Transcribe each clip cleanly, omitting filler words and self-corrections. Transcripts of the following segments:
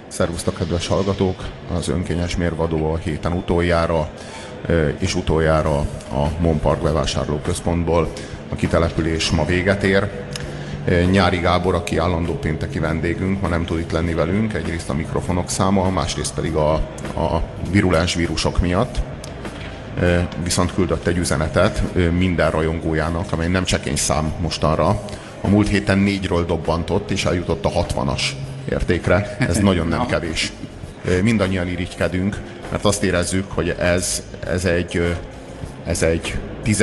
Szervusztok, kedves hallgatók! Az Önkényes Mérvadó a héten utoljára, és utoljára a Mon Park bevásárlóközpontból. A kitelepülés ma véget ér. Nyári Gábor, aki állandó pénteki vendégünk, ma nem tud itt lenni velünk, egyrészt a mikrofonok száma, másrészt pedig a virulens vírusok miatt. Viszont küldött egy üzenetet minden rajongójának, amely nem csekény szám mostanra. A múlt héten 4-ről dobbantott, és eljutott a 60-as értékre. Ez nagyon nem kevés. Mindannyian irigykedünk, mert azt érezzük, hogy ez egy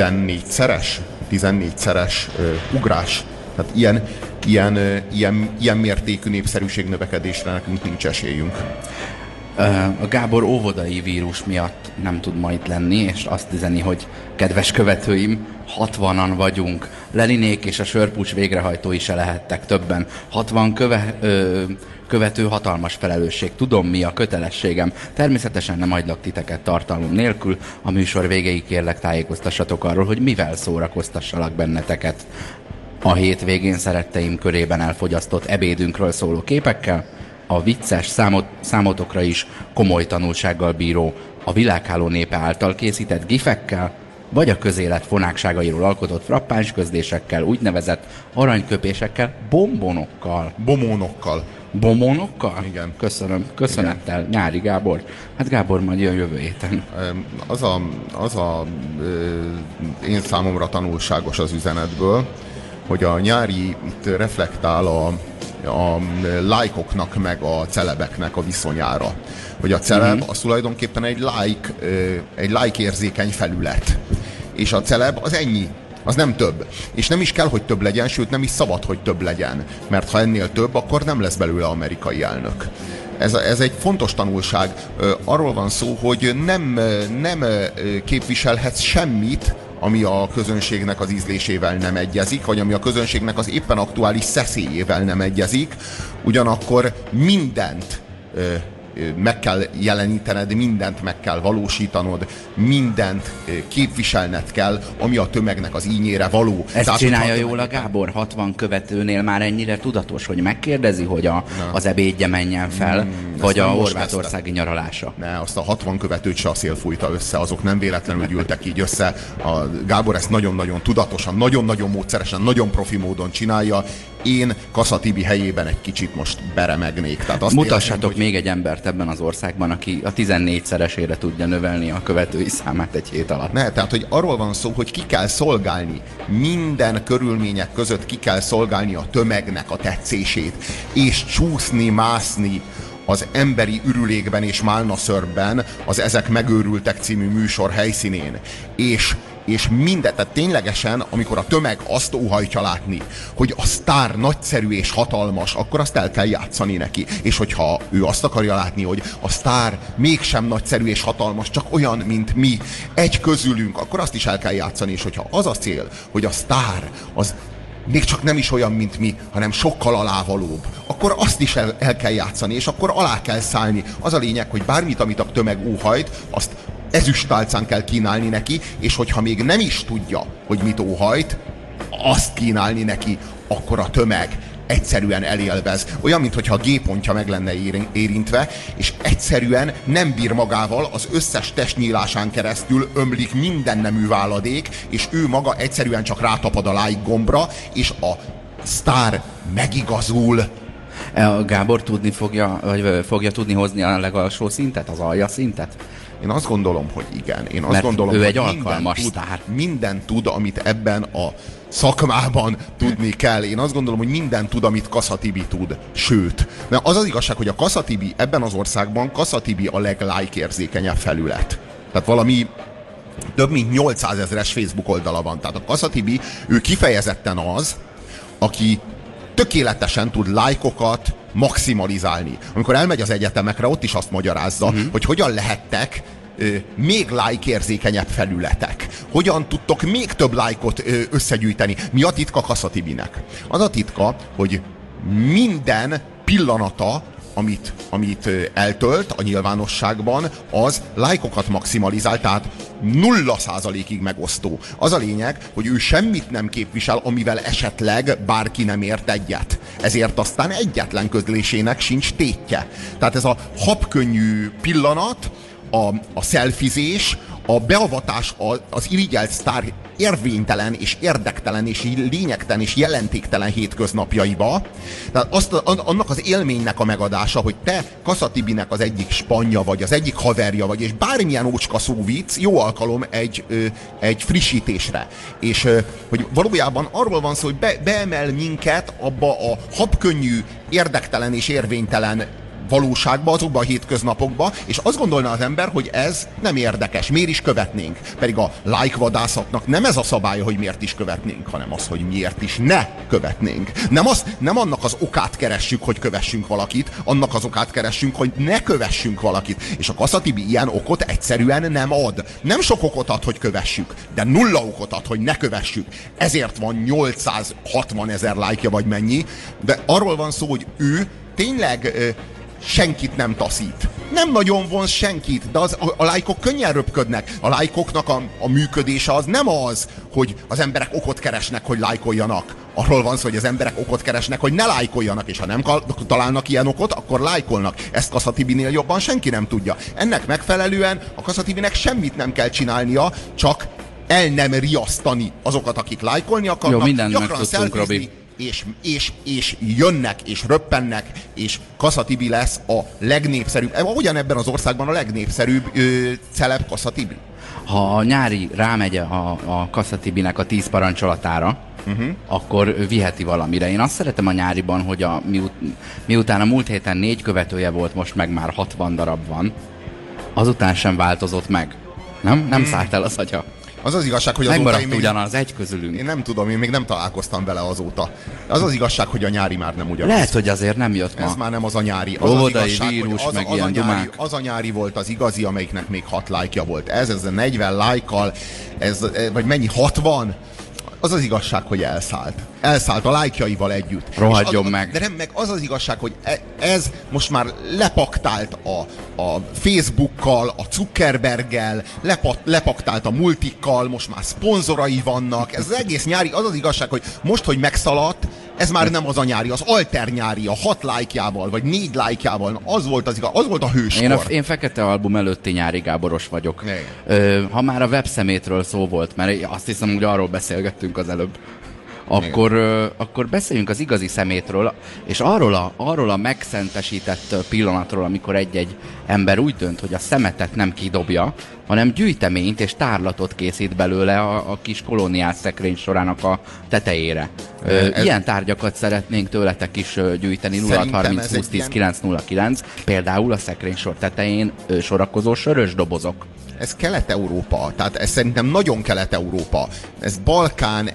14-szeres ugrás. Tehát ilyen mértékű népszerűségnövekedésre nekünk nincs esélyünk. A Gábor óvodai vírus miatt nem tud ma itt lenni, és azt üzeni, hogy kedves követőim, 60-an vagyunk. Leninék és a sörpucs végrehajtói se lehettek többen. 60 követő hatalmas felelősség. Tudom, mi a kötelességem. Természetesen nem hagylak titeket tartalom nélkül. A műsor végéig kérlek tájékoztassatok arról, hogy mivel szórakoztassalak benneteket. A hétvégén szeretteim körében elfogyasztott ebédünkről szóló képekkel, a vicces, számotokra is komoly tanulsággal bíró, a világháló népe által készített gifekkel, vagy a közélet fonákságairól alkotott frappáns közlésekkel, úgynevezett aranyköpésekkel, bombonokkal. Bomonokkal? Igen. Köszönöm. Köszönettel. Igen. Nyári Gábor. Hát Gábor majd jön jövő héten. Én számomra tanulságos az üzenetből, hogy a Nyári itt reflektál a lájkoknak meg a celebeknek a viszonyára. Hogy a celeb az tulajdonképpen egy like érzékeny felület. És a celeb az ennyi. Az nem több. És nem is kell, hogy több legyen, sőt nem is szabad, hogy több legyen. Mert ha ennél több, akkor nem lesz belőle amerikai elnök. Ez egy fontos tanulság. Arról van szó, hogy nem képviselhetsz semmit, ami a közönségnek az ízlésével nem egyezik, vagy ami a közönségnek az éppen aktuális szeszélyével nem egyezik. Ugyanakkor mindent meg kell jelenítened, mindent meg kell valósítanod, mindent képviselned kell, ami a tömegnek az ínyére való. Ezt csinálja jól a Gábor? 60 követőnél már ennyire tudatos, hogy megkérdezi, hogy az ebédje menjen fel, vagy a horvátországi nyaralása? Ne, azt a 60 követőt se a szél fújta össze, azok nem véletlenül gyűltek így össze. A Gábor ezt nagyon-nagyon tudatosan, nagyon-nagyon módszeresen, nagyon profi módon csinálja. Én Kassa Tibi helyében egy kicsit most beremegnék. Tehát azt mutassatok még egy embert ebben az országban, aki a 14-szeresére tudja növelni a követői számát egy hét alatt. Ne, tehát hogy arról van szó, hogy ki kell szolgálni. Minden körülmények között ki kell szolgálni a tömegnek a tetszését. És csúszni, mászni az emberi ürülékben és málnaszörben az Ezek megőrültek című műsor helyszínén. És minden, tehát ténylegesen, amikor a tömeg azt óhajtja látni, hogy a sztár nagyszerű és hatalmas, akkor azt el kell játszani neki. És hogyha ő azt akarja látni, hogy a sztár mégsem nagyszerű és hatalmas, csak olyan, mint mi, egy közülünk, akkor azt is el kell játszani. És hogyha az a cél, hogy a sztár az még csak nem is olyan, mint mi, hanem sokkal alávalóbb, akkor azt is el kell játszani, és akkor alá kell szállni. Az a lényeg, hogy bármit, amit a tömeg óhajt, azt ezüstálcán kell kínálni neki, és hogyha még nem is tudja, hogy mit óhajt, azt kínálni neki, akkor a tömeg egyszerűen elélvez. Olyan, mintha a G-pontja meg lenne érintve, és egyszerűen nem bír magával, az összes testnyílásán keresztül ömlik minden nemű váladék, és ő maga egyszerűen csak rátapad a like gombra, és a sztár megigazul. A Gábor fogja tudni hozni a legalsó szintet, az alja szintet? Én azt gondolom, hogy igen. Én azt mert gondolom, ő hogy egy alkalmas sztár. Minden tud, amit ebben a szakmában tudni kell. Én azt gondolom, hogy minden tud, amit Kassa Tibi tud. Sőt, mert az az igazság, hogy a Kassa Tibi ebben az országban, Kassa Tibi a like érzékenyebb felület. Tehát valami több mint 800 000-es Facebook oldala van. Tehát a Kassa Tibi, ő kifejezetten az, aki tökéletesen tud lájkokat maximalizálni. Amikor elmegy az egyetemekre, ott is azt magyarázza, hogy hogyan lehettek még like-érzékenyebb felületek. Hogyan tudtok még több lájkot összegyűjteni? Mi a titka Kassa Tibinek? Az a titka, hogy minden pillanata amit eltölt a nyilvánosságban, az lájkokat maximalizál, tehát 0%-ig megosztó. Az a lényeg, hogy ő semmit nem képvisel, amivel esetleg bárki nem ért egyet. Ezért aztán egyetlen közlésének sincs tétje. Tehát ez a habkönnyű pillanat, a szelfizés, a beavatás az irigyelt sztár érvénytelen és érdektelen és lényegtelen és jelentéktelen hétköznapjaiba. Tehát annak az élménynek a megadása, hogy te Kassa Tibinek az egyik spanja vagy, az egyik haverja vagy, és bármilyen ócska szóvic jó alkalom egy frissítésre. És hogy valójában arról van szó, hogy beemel minket abba a habkönnyű, érdektelen és érvénytelen valóságba, azokba a hétköznapokba, és azt gondolná az ember, hogy ez nem érdekes, miért is követnénk. Pedig a like vadászatnak nem ez a szabálya, hogy miért is követnénk, hanem az, hogy miért is ne követnénk. Nem annak az okát keressük, hogy kövessünk valakit, annak az okát keressünk, hogy ne kövessünk valakit. És a Kassa Tibi ilyen okot egyszerűen nem ad. Nem sok okot ad, hogy kövessük, de 0 okot ad, hogy ne kövessük. Ezért van 860 000 like-ja vagy mennyi, de arról van szó, hogy ő tényleg senkit nem taszít. Nem nagyon vonz senkit, de a lájkok könnyen röpködnek. A lájkoknak a működése az nem az, hogy az emberek okot keresnek, hogy lájkoljanak. Arról van szó, hogy az emberek okot keresnek, hogy ne lájkoljanak, és ha nem találnak ilyen okot, akkor lájkolnak. Ezt Kassa Tibinél jobban senki nem tudja. Ennek megfelelően a Kassa Tibinek semmit nem kell csinálnia, csak el nem riasztani azokat, akik lájkolni akarnak. Jó, mindent megtudtunk, Robi. És jönnek, és röppennek, és Kassa Tibi lesz a legnépszerűbb, ugyanebben az országban a legnépszerűbb celeb Kassa Tibi. Ha a nyári rámegy a Kassa Tibinek a 10 parancsolatára, akkor viheti valamire. Én azt szeretem a nyáriban, hogy miután a múlt héten 4 követője volt, most meg már 60 darab van, azután sem változott meg. Nem szállt el az agya. Az az igazság, hogy azóta megmaradt ugyanaz, egy közülünk. Én nem tudom, én még nem találkoztam vele azóta. Az az igazság, hogy a nyári már nem ugyanaz. Lehet, hogy azért nem jött ma. Ez már nem az a nyári. Az óvodai vírus, meg ilyen dumák. Az a nyári volt az igazi, amelyiknek még 6 lájkja volt. Ez a 40 lájkkal, vagy mennyi, 60? Az az igazság, hogy elszállt. Elszállt a lájkjaival együtt. Rohadjon meg. De nem, meg az az igazság, hogy ez most már lepaktált a Facebookkal, a Zuckerberggel, lepaktált a multikkal, most már szponzorai vannak. Ez az egész nyári, az az igazság, hogy most, hogy megszaladt, ez már nem az a nyári, az alter nyári, a 6 lájkjával, vagy 4 lájkjával, az volt a hőskor. Én Fekete Album előtti nyári Gáboros vagyok. Ha már a webszemétről szó volt, mert azt hiszem, hogy arról beszélgettünk az előbb, akkor beszéljünk az igazi szemétről, és arról a megszentesített pillanatról, amikor egy-egy ember úgy dönt, hogy a szemetet nem kidobja, hanem gyűjteményt és tárlatot készít belőle a kis kolóniás szekrény sorának a tetejére. Ilyen tárgyakat szeretnénk tőletek is gyűjteni. 0630 20 10 909, például a szekrénysor tetején sorakozó sörös dobozok. Ez Kelet-Európa, tehát ez szerintem nagyon Kelet-Európa. Ez Balkán,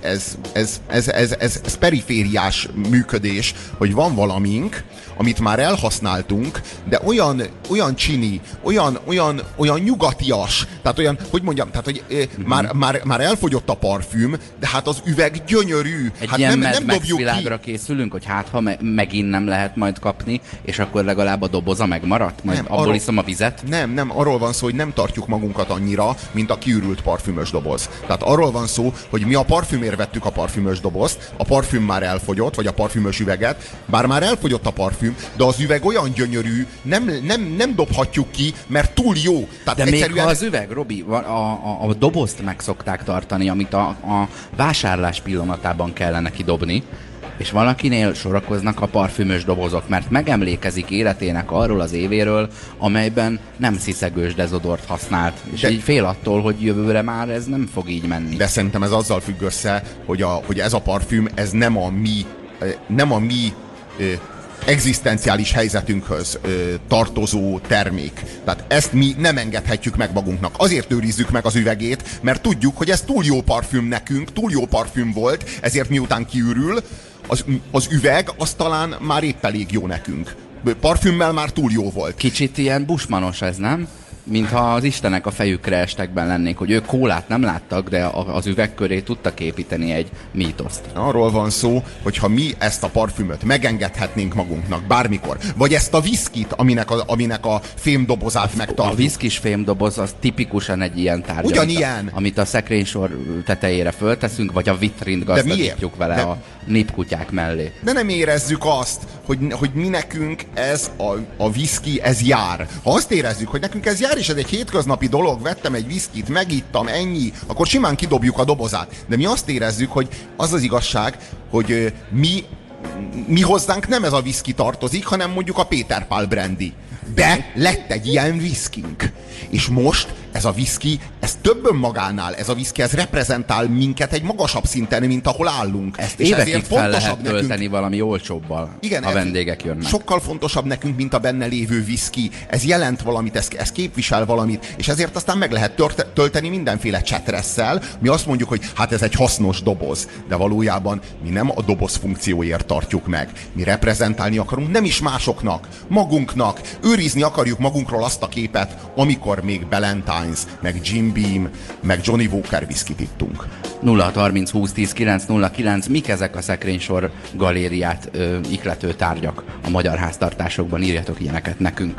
ez perifériás működés, hogy van valamink, amit már elhasználtunk, de olyan csini, olyan nyugatias, tehát olyan, hogy mondjam, tehát hogy már elfogyott a parfüm, de hát az üveg gyönyörű. Egy hát ilyen nem dobjuk világra készülünk, hogy hát ha megint nem lehet majd kapni, és akkor legalább a doboza megmaradt, majd abból iszom a vizet? Nem, arról van szó, hogy nem tartjuk magunkat annyira, mint a kiürült parfümös doboz. Tehát arról van szó, hogy mi a parfümért vettük a parfümös dobozt, a parfüm már elfogyott, vagy a parfümös üveget, bár már elfogyott a parfüm, de az üveg olyan gyönyörű, nem dobhatjuk ki, mert túl jó. Tehát de egyszerűen... még ha az üveg, Robi, a dobozt meg szokták tartani, amit a vásárlás pillanatában kellene kidobni, és valakinél sorakoznak a parfümös dobozok, mert megemlékezik életének arról az évéről, amelyben nem sziszegős dezodort használt. És így fél attól, hogy jövőre már ez nem fog így menni. De szerintem ez azzal függ össze, hogy ez a parfüm, ez nem a mi egzisztenciális helyzetünkhöz tartozó termék. Tehát ezt mi nem engedhetjük meg magunknak. Azért őrizzük meg az üvegét, mert tudjuk, hogy ez túl jó parfüm nekünk, túl jó parfüm volt, ezért miután kiürül, az üveg az talán már épp elég jó nekünk. Parfümmel már túl jó volt. Kicsit ilyen bushmanos ez, nem? mintha az istenek a fejükre estekben lennék, hogy ők kólát nem láttak, de az üveg köré tudtak építeni egy mítoszt. Arról van szó, hogy ha mi ezt a parfümöt megengedhetnénk magunknak bármikor, vagy ezt a viszkit, aminek a fémdobozát megtartjuk. A viszkis fémdoboz az tipikusan egy ilyen tárgy, ugyanilyen, amit a szekrénysor tetejére fölteszünk, vagy a vitrint gazdagítjuk vele a népkutyák mellé. De nem érezzük azt, hogy mi nekünk ez a viszki, ez jár. Ha azt érezzük, hogy nekünk ez jár, és ez egy hétköznapi dolog, vettem egy viszkit, megittam, ennyi, akkor simán kidobjuk a dobozát. De mi azt érezzük, hogy az az igazság, hogy mi hozzánk nem ez a viszki tartozik, hanem mondjuk a Péter Pál brandy. De lett egy ilyen viszkink. És most ez a viszki, ez több önmagánál, ez a viszki, ez reprezentál minket egy magasabb szinten, mint ahol állunk. Ezt és évekig fel lehet tölteni nekünk valami olcsóbbal, igen, ha vendégek jönnek. Sokkal fontosabb nekünk, mint a benne lévő viszki. Ez jelent valamit, ez képvisel valamit, és ezért aztán meg lehet tölteni mindenféle csetresszel. Mi azt mondjuk, hogy hát ez egy hasznos doboz, de valójában mi nem a doboz funkcióért tartjuk meg. Mi reprezentálni akarunk nem is másoknak, magunknak. Őrizni akarjuk magunkról azt a képet, amikor még Ballantines, meg Jim Beam, meg Johnny Walker viszkit ittunk. 0630 20 10 909. Mik ezek a szekrénysor galériát ihlető tárgyak a magyar háztartásokban? Írjatok ilyeneket nekünk.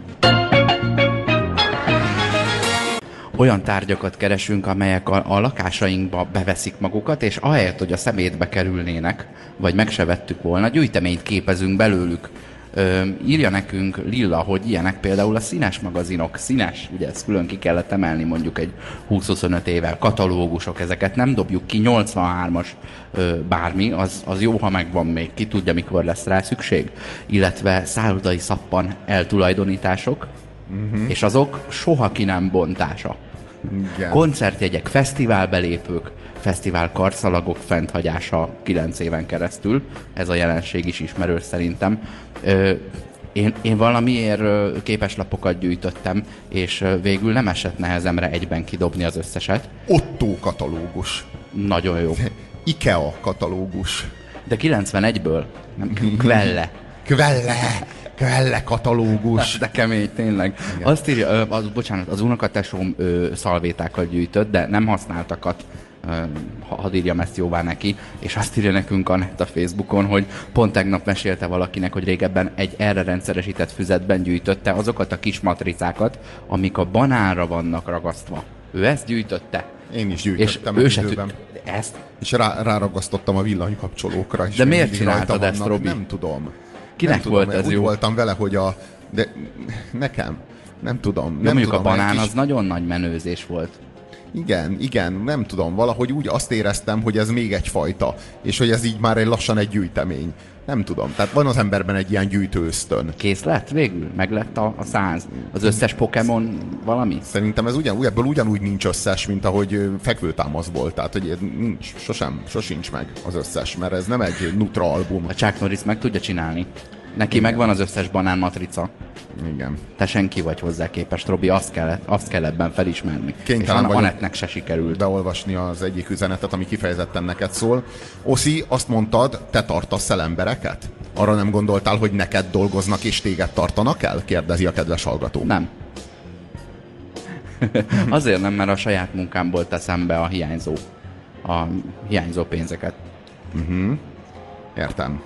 Olyan tárgyakat keresünk, amelyek a lakásainkba beveszik magukat, és ahelyett, hogy a szemétbe kerülnének, vagy meg se vettük volna, gyűjteményt képezünk belőlük. Írja nekünk Lilla, hogy ilyenek például a színes magazinok. Színes, ugye ezt külön ki kellett emelni mondjuk egy 20-25 évvel. Katalógusok, ezeket nem dobjuk ki. 83-as bármi, az jó, ha megvan még. Ki tudja, mikor lesz rá szükség. Illetve szállodai szappan eltulajdonítások, és azok soha ki nem bontása. Igen. Koncertjegyek, fesztiválbelépők, fesztivál karszalagok fenthagyása 9 éven keresztül. Ez a jelenség is ismerős szerintem. Én valamiért képeslapokat gyűjtöttem, és végül nem esett nehezemre egyben kidobni az összeset. Otto katalógus. Nagyon jó. IKEA katalógus. De 91-ből, nem Kvelle. Kvelle katalógus. De kemény, tényleg. Igen. Azt írja, bocsánat, az unokatesóm szalvétákat gyűjtött, de nem használtakat. Hadd írjam ezt jóvá neki, és azt írja nekünk Anett a Facebookon, hogy pont tegnap mesélte valakinek, hogy régebben egy erre rendszeresített füzetben gyűjtötte azokat a kis matricákat, amik a banánra vannak ragasztva. Ő ezt gyűjtötte. Én is gyűjtöttem és időben. Ezt? És ráragasztottam a villanykapcsolókra is. De miért csináltad ezt, Robi? Nem tudom. Kinek volt ez úgy jó? Úgy voltam vele, hogy de nekem. Nem tudom. Nem mondjuk tudom, a banán az nagyon nagy menőzés volt. Igen, nem tudom, valahogy úgy azt éreztem, hogy ez még egyfajta, és hogy ez így már lassan egy gyűjtemény. Nem tudom, tehát van az emberben egy ilyen gyűjtő ösztön. Kész lett végül? Meg lett a 100? Az összes Pokémon valami? Szerintem ez ebből ugyanúgy nincs összes, mint ahogy fekvőtámasz volt, tehát hogy nincs, sosincs meg az összes, mert ez nem egy Nutra album. A Chuck Norris meg tudja csinálni. Neki megvan az összes banán matrica. Igen. Te senki vagy hozzá képest, Robi, azt kell ebben felismerni. Kénytelen és Anettnek se sikerült beolvasni az egyik üzenetet, ami kifejezetten neked szól. Oszi, azt mondtad, te tartasz el embereket? Arra nem gondoltál, hogy neked dolgoznak és téged tartanak el? Kérdezi a kedves hallgató. Nem. Azért nem, mert a saját munkámból teszem be a hiányzó pénzeket. Értem.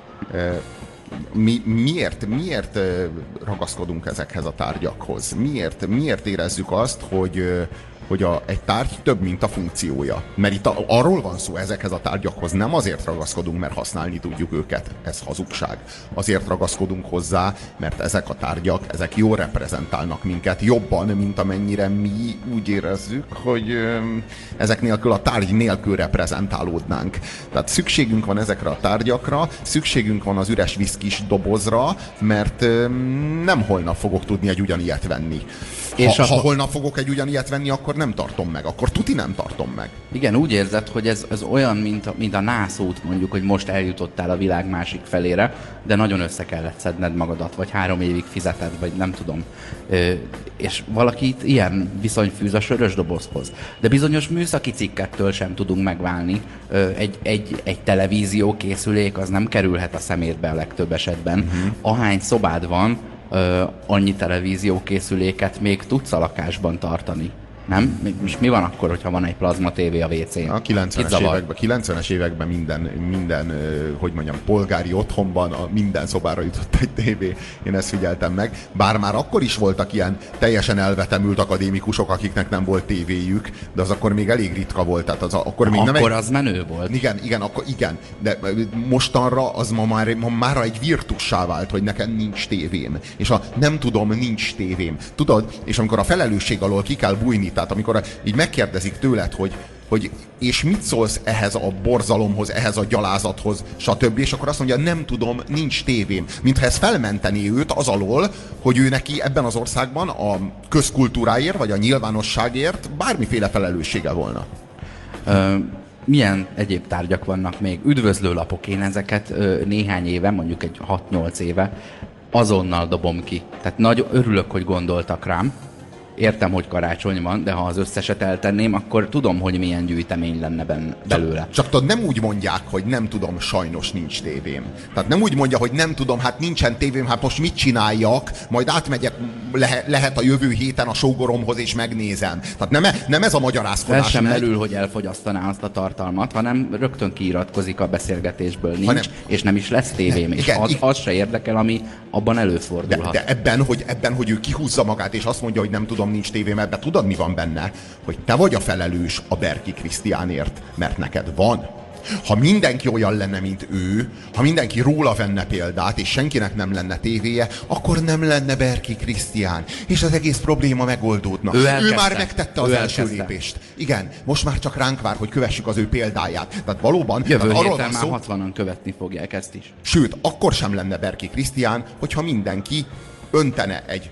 Miért ragaszkodunk ezekhez a tárgyakhoz? Miért érezzük azt, hogy egy tárgy több, mint a funkciója? Mert itt arról van szó, ezekhez a tárgyakhoz nem azért ragaszkodunk, mert használni tudjuk őket. Ez hazugság. Azért ragaszkodunk hozzá, mert ezek a tárgyak, ezek jól reprezentálnak minket, jobban, mint amennyire mi úgy érezzük, hogy ezek nélkül, a tárgy nélkül reprezentálódnánk. Tehát szükségünk van ezekre a tárgyakra, szükségünk van az üres viszkis dobozra, mert nem holnap fogok tudni egy ugyanilyet venni. Ha holnap fogok egy ugyanilyet venni, akkor nem tartom meg. Akkor tuti nem tartom meg. Igen, úgy érzed, hogy ez olyan, mint a nászút, mondjuk, hogy most eljutottál a világ másik felére, de nagyon össze kellett szedned magadat, vagy 3 évig fizeted, vagy nem tudom. És valakit ilyen viszony fűz a sörös dobozhoz. De bizonyos műszaki cikkettől sem tudunk megválni. Egy televízió készülék az nem kerülhet a szemétbe a legtöbb esetben. Ahány szobád van, annyi televíziókészüléket még tudsz a lakásban tartani. Nem? És mi van akkor, hogyha van egy plazma tévé a WC-n? A 90-es években minden hogy mondjam, polgári otthonban minden szobára jutott egy tévé. Én ezt figyeltem meg. Bár már akkor is voltak ilyen teljesen elvetemült akadémikusok, akiknek nem volt tévéjük, de az akkor még elég ritka volt. Tehát akkor még akkor az menő volt. Igen. De mostanra az ma már egy virtussá vált, hogy nekem nincs tévém. És nem tudom, nincs tévém. Tudod? És amikor a felelősség alól ki kell bújni, tehát amikor így megkérdezik tőled, hogy és mit szólsz ehhez a borzalomhoz, ehhez a gyalázathoz, stb. És akkor azt mondja, nem tudom, nincs tévém. Mintha ez felmentené őt az alól, hogy ő neki ebben az országban a közkultúráért, vagy a nyilvánosságért bármiféle felelőssége volna. Milyen egyéb tárgyak vannak még? Üdvözlőlapok, én ezeket néhány éve, mondjuk egy 6-8 éve azonnal dobom ki. Tehát nagyon örülök, hogy gondoltak rám. Értem, hogy karácsony van, de ha az összeset eltenném, akkor tudom, hogy milyen gyűjtemény lenne belőle. Csak tudod, nem úgy mondják, hogy nem tudom, sajnos nincs tévém. Tehát nem úgy mondja, hogy nem tudom, hát nincsen tévém, hát most mit csináljak, majd átmegyek, lehet a jövő héten a sógoromhoz és megnézem. Tehát nem ez a magyarázkodás. Ez sem merül, hogy elfogyasztaná azt a tartalmat, hanem rögtön kiiratkozik a beszélgetésből, nincs, és nem is lesz tévém. És az se érdekel, ami abban előfordulhat. De ebben, hogy ő kihúzza magát, és azt mondja, hogy nem tudom, nincs tévém, ebben tudod, mi van benne? Hogy te vagy a felelős a Berki Krisztiánért, mert neked van. Ha mindenki olyan lenne, mint ő, ha mindenki róla venne példát, és senkinek nem lenne tévéje, akkor nem lenne Berki Krisztián. És az egész probléma megoldódna. Ő már megtette az első lépést. Igen, most már csak ránk vár, hogy kövessük az ő példáját. Tehát valóban... Jövő héten már 60-an követni fogják ezt is. Sőt, akkor sem lenne Berki Krisztián, hogyha mindenki öntene egy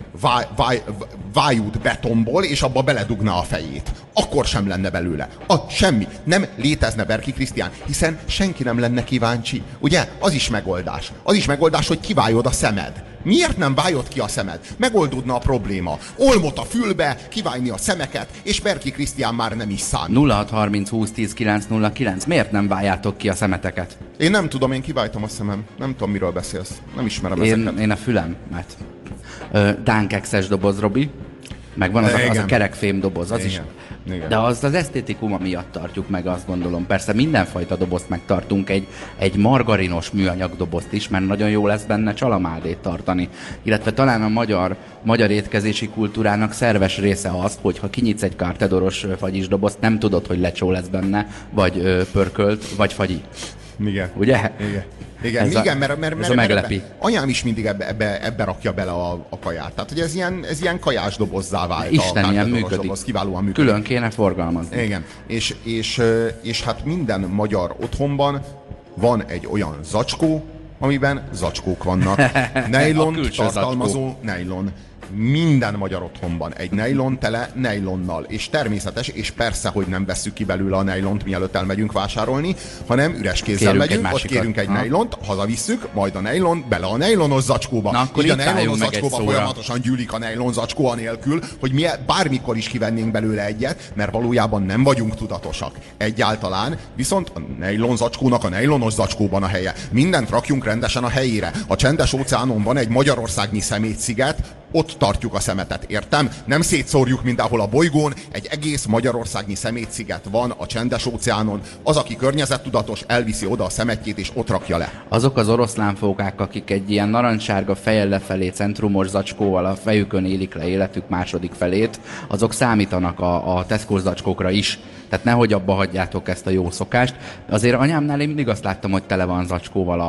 vájút betonból, és abba beledugna a fejét. Akkor sem lenne belőle. Semmi. Nem létezne Berki Krisztián, hiszen senki nem lenne kíváncsi. Ugye? Az is megoldás. Az is megoldás, hogy kivájod a szemed. Miért nem vájod ki a szemed? Megoldódna a probléma. Olmot a fülbe, kiválni a szemeket, és Berki Krisztián már nem is számít. 0630 20 10 909. Miért nem vágjátok ki a szemeteket? Én nem tudom, én kiváltam a szemem. Nem tudom, miről beszélsz. Nem ismerem ezeket. Én a fülemet. Dánkexes doboz, Robi. Meg van az a kerekfém doboz, az is. Igen. De az esztétikuma miatt tartjuk meg, azt gondolom. Persze mindenfajta dobozt megtartunk, egy margarinos műanyag dobozt is, mert nagyon jó lesz benne csalamádét tartani. Illetve talán a magyar étkezési kultúrának szerves része az, hogy ha kinyitsz egy kartedoros fagyisdobozt, nem tudod, hogy lecsó lesz benne, vagy pörkölt, vagy fagyi. Igen. Ugye? Igen, mert meglepi. Anyám is mindig ebbe rakja bele a kaját. Tehát, hogy ez ilyen kajás dobozzá vált. Isten, ilyen működik. Doboz, kiválóan működik. Külön kéne forgalmazni. Igen. És hát minden magyar otthonban van egy olyan zacskó, amiben zacskók vannak. Nejlont tartalmazó nejlon. Minden magyar otthonban egy nejlon tele nejlonnal. És természetes, és persze, hogy nem vesszük ki belőle a nejlont, mielőtt elmegyünk vásárolni, hanem üres kézzel megyünk, ott kérünk egy nejlont, hazavisszük, majd a nejlon bele a nejlonos zacskóba. Na, akkor így a nejlonos zacskóba folyamatosan gyűlik a nejlon zacskó anélkül, hogy mi bármikor is kivennénk belőle egyet, mert valójában nem vagyunk tudatosak. Egyáltalán, viszont a nejlon zacskónak a nejlonos zacskóban a helye. Mindent rakjunk rendesen a helyére. A Csendes-óceánon van egy magyarországnyi szemétsziget, ott tartjuk a szemetet, értem? Nem szétszórjuk mindenhol a bolygón, egy egész magyarországnyi szemétsziget van a Csendes-óceánon. Az, aki környezettudatos, elviszi oda a szemetjét, és ott rakja le. Azok az oroszlánfókák, akik egy ilyen narancssárga fejjel lefelé centrumos zacskóval a fejükön élik le életük második felét, azok számítanak a Tesco zacskókra is. Tehát nehogy abba hagyjátok ezt a jó szokást. Azért anyámnál én mindig azt láttam, hogy tele van zacskóval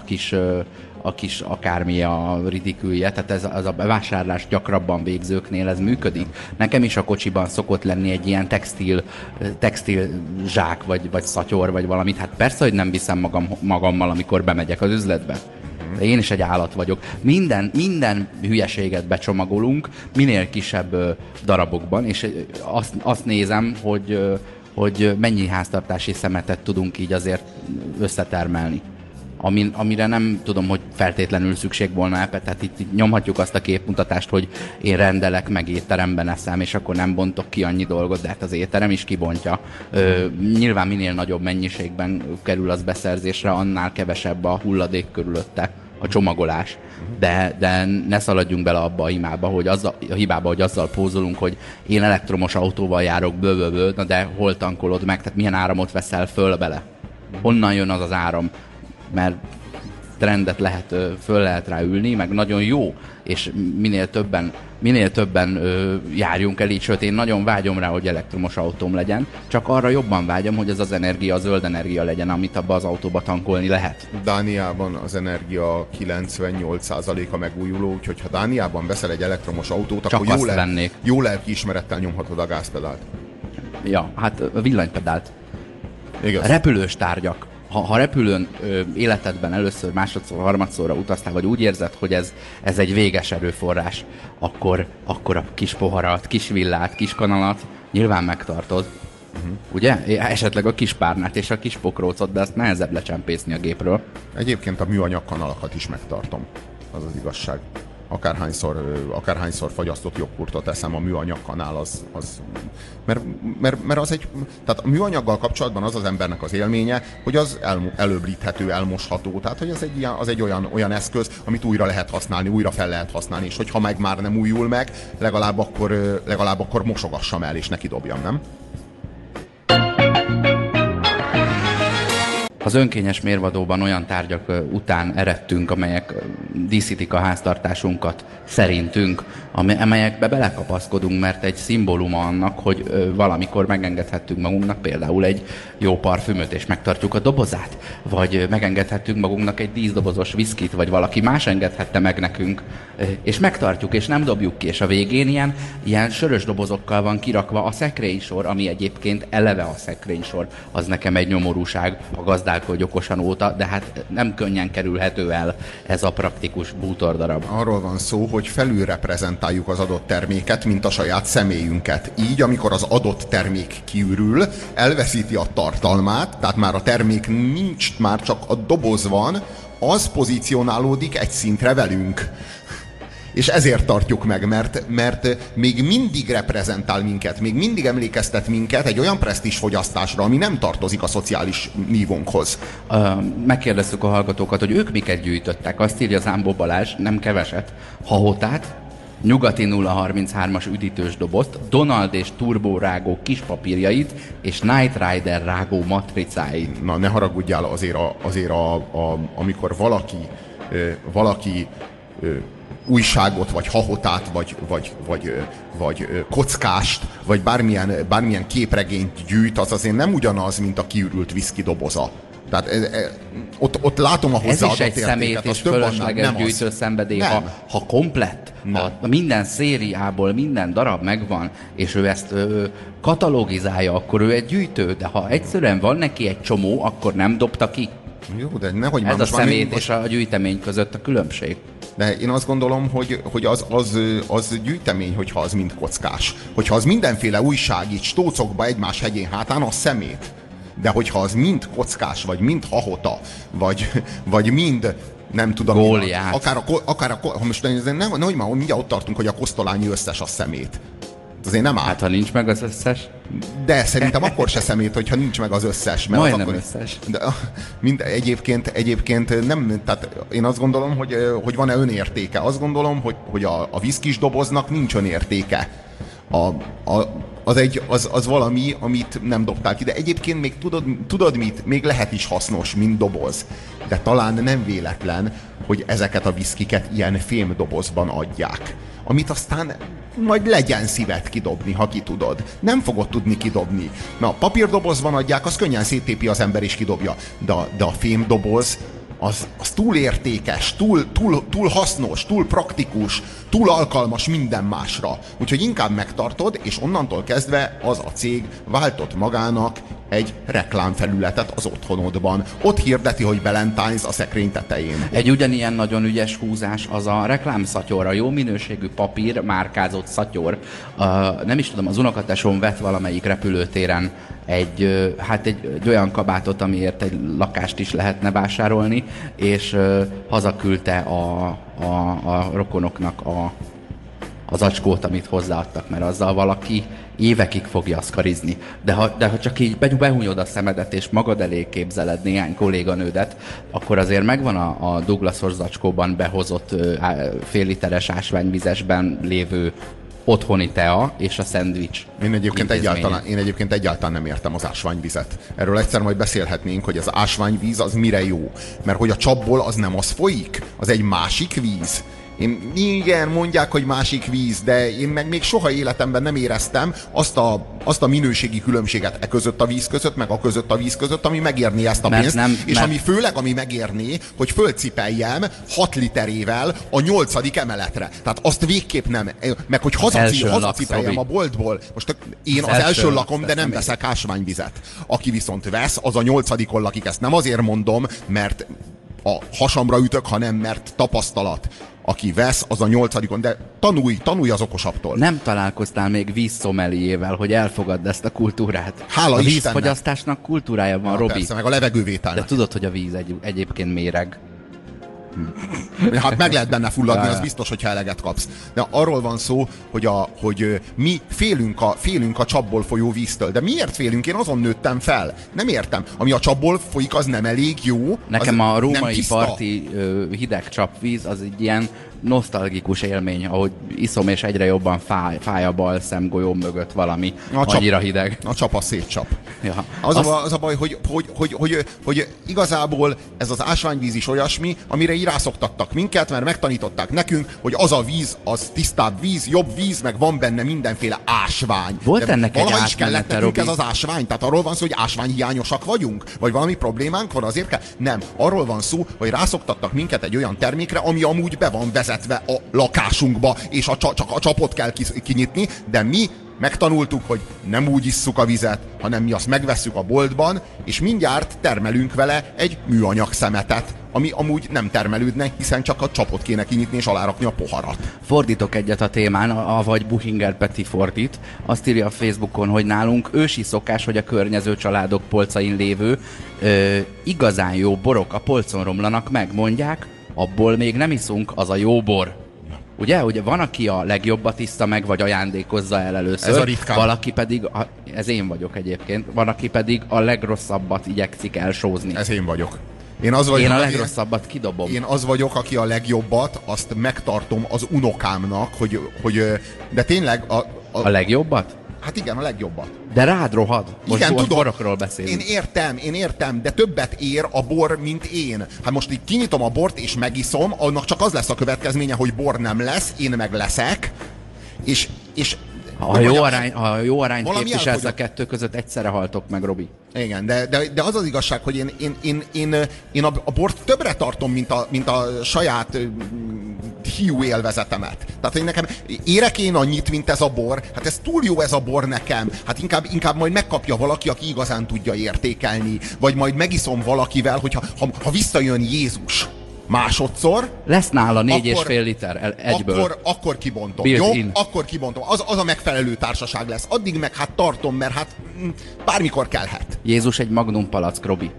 a kis akármi a ridikülje, tehát ez a bevásárlás gyakrabban végzőknél ez működik. Nekem is a kocsiban szokott lenni egy ilyen textil zsák, vagy szatyor, vagy valamit. Hát persze, hogy nem viszem magammal, amikor bemegyek az üzletbe. De én is egy állat vagyok. Minden hülyeséget becsomagolunk, minél kisebb darabokban, és azt nézem, hogy mennyi háztartási szemetet tudunk így azért összetermelni. Amire nem tudom, hogy feltétlenül szükség volna, tehát itt nyomhatjuk azt a képmutatást, hogy én rendelek, meg étteremben eszem, és akkor nem bontok ki annyi dolgot, de hát az étterem is kibontja. Nyilván minél nagyobb mennyiségben kerül az beszerzésre, annál kevesebb a hulladék körülötte, a csomagolás. De ne szaladjunk bele abba a hibába, hogy azzal pózolunk, hogy én elektromos autóval járok, na de hol tankolod meg, tehát milyen áramot veszel föl bele. Honnan jön az áram? Mert trendet föl lehet rá ülni, meg nagyon jó, és minél többen járjunk el így, sőt én nagyon vágyom rá, hogy elektromos autóm legyen, csak arra jobban vágyom, hogy ez az energia, a zöld energia legyen, amit abba az autóba tankolni lehet. Dániában az energia 98%-a megújuló, úgyhogy ha Dániában veszel egy elektromos autót, csak akkor jó lelkiismerettel nyomhatod a gázpedált. Ja, hát a villanypedált. Igaz. Repülős tárgyak. Ha repülőn életedben először, másodszor, harmadszorra utaztál, vagy úgy érzed, hogy ez egy véges erőforrás, akkor a kis poharat, kis villát, kis kanalat nyilván megtartod. Ugye? Esetleg a kis párnát és a kis pokrócot, de azt nehezebb lecsempészni a gépről. Egyébként a műanyag kanalakat is megtartom. Az az igazság. Akárhányszor fagyasztott joghurtot eszem, a műanyag kanál az mert az egy, tehát a műanyaggal kapcsolatban az embernek az élménye, hogy az előbríthető, elmosható, tehát hogy az egy olyan eszköz, amit újra lehet használni, újra fel lehet használni, és hogyha meg már nem újul meg, legalább akkor mosogassam el, és neki dobjam, nem? Az önkényes mérvadóban olyan tárgyak után eredtünk, amelyek díszítik a háztartásunkat szerintünk, amelyekbe belekapaszkodunk, mert egy szimbóluma annak, hogy valamikor megengedhettünk magunknak például egy jó parfümöt, és megtartjuk a dobozát, vagy megengedhettünk magunknak egy 10 dobozos viszkit, vagy valaki más engedhette meg nekünk, és megtartjuk, és nem dobjuk ki, és a végén ilyen sörös dobozokkal van kirakva a szekrénysor, ami egyébként eleve a szekrénysor. Az nekem egy nyomorúság, a gazdálkodj okosan óta, de hát nem könnyen kerülhető el ez a praktikus bútordarab. Arról van szó, hogy felülreprezentáljuk az adott terméket, mint a saját személyünket. Így, amikor az adott termék kiürül, elveszíti a tartalmát, tehát már a termék nincs, már csak a doboz van, az pozícionálódik egy szintre velünk. És ezért tartjuk meg, mert még mindig reprezentál minket, még mindig emlékeztet minket egy olyan presztízsfogyasztásra, ami nem tartozik a szociális nívónkhoz. Megkérdeztük a hallgatókat, hogy ők miket gyűjtöttek. Azt írja Zámbó Balázs, nem keveset, hahotát, nyugati 033-as üdítős dobozt, Donald és Turbo rágó kis papírjait, és Knight Rider rágó matricáit. Na, ne haragudjál, azért amikor valaki újságot, vagy hahotát, vagy kockást, vagy bármilyen képregényt gyűjt, az azért nem ugyanaz, mint a kiürült viszki doboza. Tehát ott látom a hozzáadott értéket. Ez is egy szemét és fölösleges gyűjtőszenvedély. Ha komplett, ha minden szériából minden darab megvan, és ő ezt katalogizálja, akkor ő egy gyűjtő, de ha egyszerűen van neki egy csomó, akkor nem dobta ki. Jó, de nehogy ez a szemét és a gyűjtemény között a különbség. De én azt gondolom, hogy az gyűjtemény, hogyha az mind kockás. Hogyha az mindenféle újság így stócokba egymás hegyén hátán, az szemét. De hogyha az mind kockás, vagy mind hahota, vagy mind nem tudom, Góliát. akár most nehogy már mindjárt ott tartunk, hogy a Kosztolányi összes a szemét. Azért nem áll. Hát ha nincs meg az összes. De szerintem akkor se szemét, hogyha nincs meg az összes. Mert majdnem akkor, összes. De egyébként nem, tehát én azt gondolom, hogy van-e önértéke. Azt gondolom, hogy a viszkis doboznak nincs önértéke. Az valami, amit nem dobtál ki. De egyébként még tudod mit? Még lehet is hasznos, mint doboz. De talán nem véletlen, hogy ezeket a viszkiket ilyen fémdobozban adják. Amit aztán majd legyen szíved kidobni, ha ki tudod. Nem fogod tudni kidobni. Na, a papírdobozban adják, az könnyen széttépi az ember és kidobja. De a fémdoboz, az túl értékes, túl hasznos, túl praktikus, túl alkalmas minden másra. Úgyhogy inkább megtartod, és onnantól kezdve az a cég váltott magának egy reklámfelületet az otthonodban. Ott hirdeti, hogy Valentine's a szekrény tetején. Egy ugyanilyen nagyon ügyes húzás az a reklámszatyor, a jó minőségű papír, márkázott szatyor. Nem is tudom, az unokatesom vett valamelyik repülőtéren egy olyan kabátot, amiért egy lakást is lehetne vásárolni, és hazaküldte a rokonoknak az acskót, amit hozzáadtak, mert azzal valaki évekig fogja aszkarizni. De ha csak így behúnyod a szemedet, és magad elé képzeled néhány kolléganődet, akkor azért megvan a Douglasos zacskóban behozott fél literes ásványvizesben lévő otthoni tea és a szendvics. Én egyébként egyáltalán nem értem az ásványvizet. Erről egyszer majd beszélhetnénk, hogy az ásványvíz az mire jó. Mert hogy a csapból az nem az folyik, az egy másik víz. Igen, mondják, hogy másik víz, de én meg még soha életemben nem éreztem azt a minőségi különbséget között a víz között, meg a között a víz között, ami megérné ezt a pénzt, ami főleg ami megérné, hogy fölcipeljem 6 literével a 8. emeletre. Tehát azt végképp nem. Meg hogy hazacipeljem a boltból. Most én az első lakom, de nem veszek ásványvizet. Aki viszont vesz, az a 8-on lakik. Ezt nem azért mondom, mert a hasamra ütök, hanem mert tapasztalat. Aki vesz, az a 8-on, de tanulj az okosabbtól. Nem találkoztál még vízszomeliével, hogy elfogadd ezt a kultúrát? Hála a Istennek. Vízfogyasztásnak kultúrája van, Robi. Persze, meg a levegővételnek. De tudod, hogy a víz egyébként méreg. Hát meg lehet benne fulladni, az biztos, hogyha eleget kapsz. De arról van szó, hogy mi félünk a csapból folyó víztől. De miért félünk? Én azon nőttem fel. Nem értem. Ami a csapból folyik, az nem elég jó. Nekem a római parti hideg csapvíz az egy ilyen nosztalgikus élmény, ahogy iszom, és egyre jobban fáj a bal szemgolyóm mögött valami. Annyira hideg. A csap a szétcsap. Ja. Az a baj, hogy igazából ez az ásványvíz is olyasmi, amire így rászoktattak minket, mert megtanították nekünk, hogy az a víz, az tisztább víz, jobb víz, meg van benne mindenféle ásvány. Volt ennek egy valaha is kellett nekünk Robi? Ez az ásvány? Tehát arról van szó, hogy ásványhiányosak vagyunk? Vagy valami problémánk van, azért kell? Nem. Arról van szó, hogy rászoktattak minket egy olyan termékre, ami amúgy be van vezetve a lakásunkba, és csak a csapot kell kinyitni, de mi megtanultuk, hogy nem úgy isszuk a vizet, hanem mi azt megvesszük a boltban, és mindjárt termelünk vele egy műanyag szemetet, ami amúgy nem termelődne, hiszen csak a csapot kéne kinyitni és alárakni a poharat. Fordítok egyet a témán, avagy Buchinger Peti fordít. Azt írja a Facebookon, hogy nálunk ősi szokás, hogy a környező családok polcain lévő igazán jó borok a polcon romlanak meg, mondják, abból még nem iszunk, az a jó bor. Ugye van, aki a legjobbat iszta meg, vagy ajándékozza el először. Ez a ritkán. Valaki pedig, ez én vagyok egyébként, van, aki pedig a legrosszabbat igyekszik elsózni. Ez én vagyok. Én a legrosszabbat kidobom. Én az vagyok, aki a legjobbat, azt megtartom az unokámnak, de tényleg a legjobbat? Hát igen, a legjobbat. De rád rohad. Most igen, tudom. Borokról beszélünk. Én értem, de többet ér a bor, mint én. Hát most így kinyitom a bort és megiszom, annak csak az lesz a következménye, hogy bor nem lesz, én meg leszek, és ha jó arányt képviselsz a kettő között, egyszerre haltok meg, Robi. Igen, de az az igazság, hogy én a bort többre tartom, mint a saját hiú élvezetemet. Tehát, hogy nekem érek én annyit, mint ez a bor, hát ez túl jó ez a bor nekem. Hát inkább majd megkapja valaki, aki igazán tudja értékelni, vagy majd megiszom valakivel, hogyha visszajön Jézus másodszor. Lesz nála 4,5 liter egyből. Akkor kibontom. Built jó? in. Akkor kibontom. Az a megfelelő társaság lesz. Addig meg hát tartom, mert hát bármikor kellhet. Jézus egy magnum palack, Robi.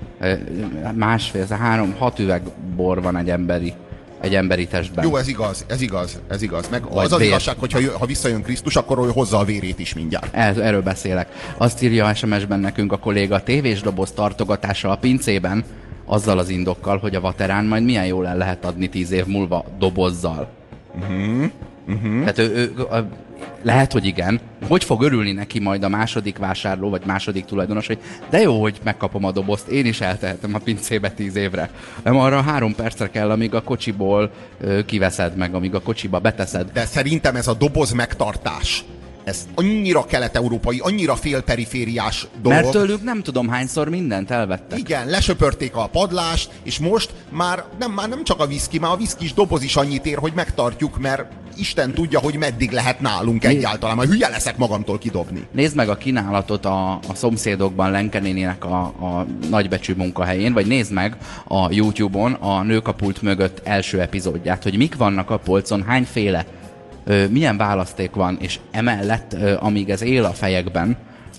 6 üveg bor van egy emberi testben. Jó, ez igaz. Meg vagy az az igazság, hogy ha visszajön Krisztus, akkor ő hozza a vérét is mindjárt. Erről beszélek. Azt írja SMS-ben nekünk a kolléga, tévés doboz tartogatása a pincében, azzal az indokkal, hogy a vaterán majd milyen jól el lehet adni 10 év múlva dobozzal. Tehát lehet, hogy igen. Hogy fog örülni neki majd a második vásárló, vagy második tulajdonos, hogy de jó, hogy megkapom a dobozt, én is eltehetem a pincébe 10 évre. Nem arra 3 percre kell, amíg a kocsiból kiveszed meg, amíg a kocsiba beteszed. De szerintem ez a doboz megtartás, ez annyira kelet-európai, annyira félperifériás dolog. Mert tőlük nem tudom hányszor mindent elvettek. Igen, lesöpörték a padlást, és most már nem csak a viszki, már a viszkis doboz is annyit ér, hogy megtartjuk, mert Isten tudja, hogy meddig lehet nálunk egyáltalán. Majd hülye leszek magamtól kidobni. Nézd meg a kínálatot a szomszédokban Lenke néninek a nagybecsű munkahelyén, vagy nézd meg a YouTube-on a Nők a pult mögött első epizódját, hogy mik vannak a polcon, hányféle milyen választék van, és emellett, amíg ez él a fejekben,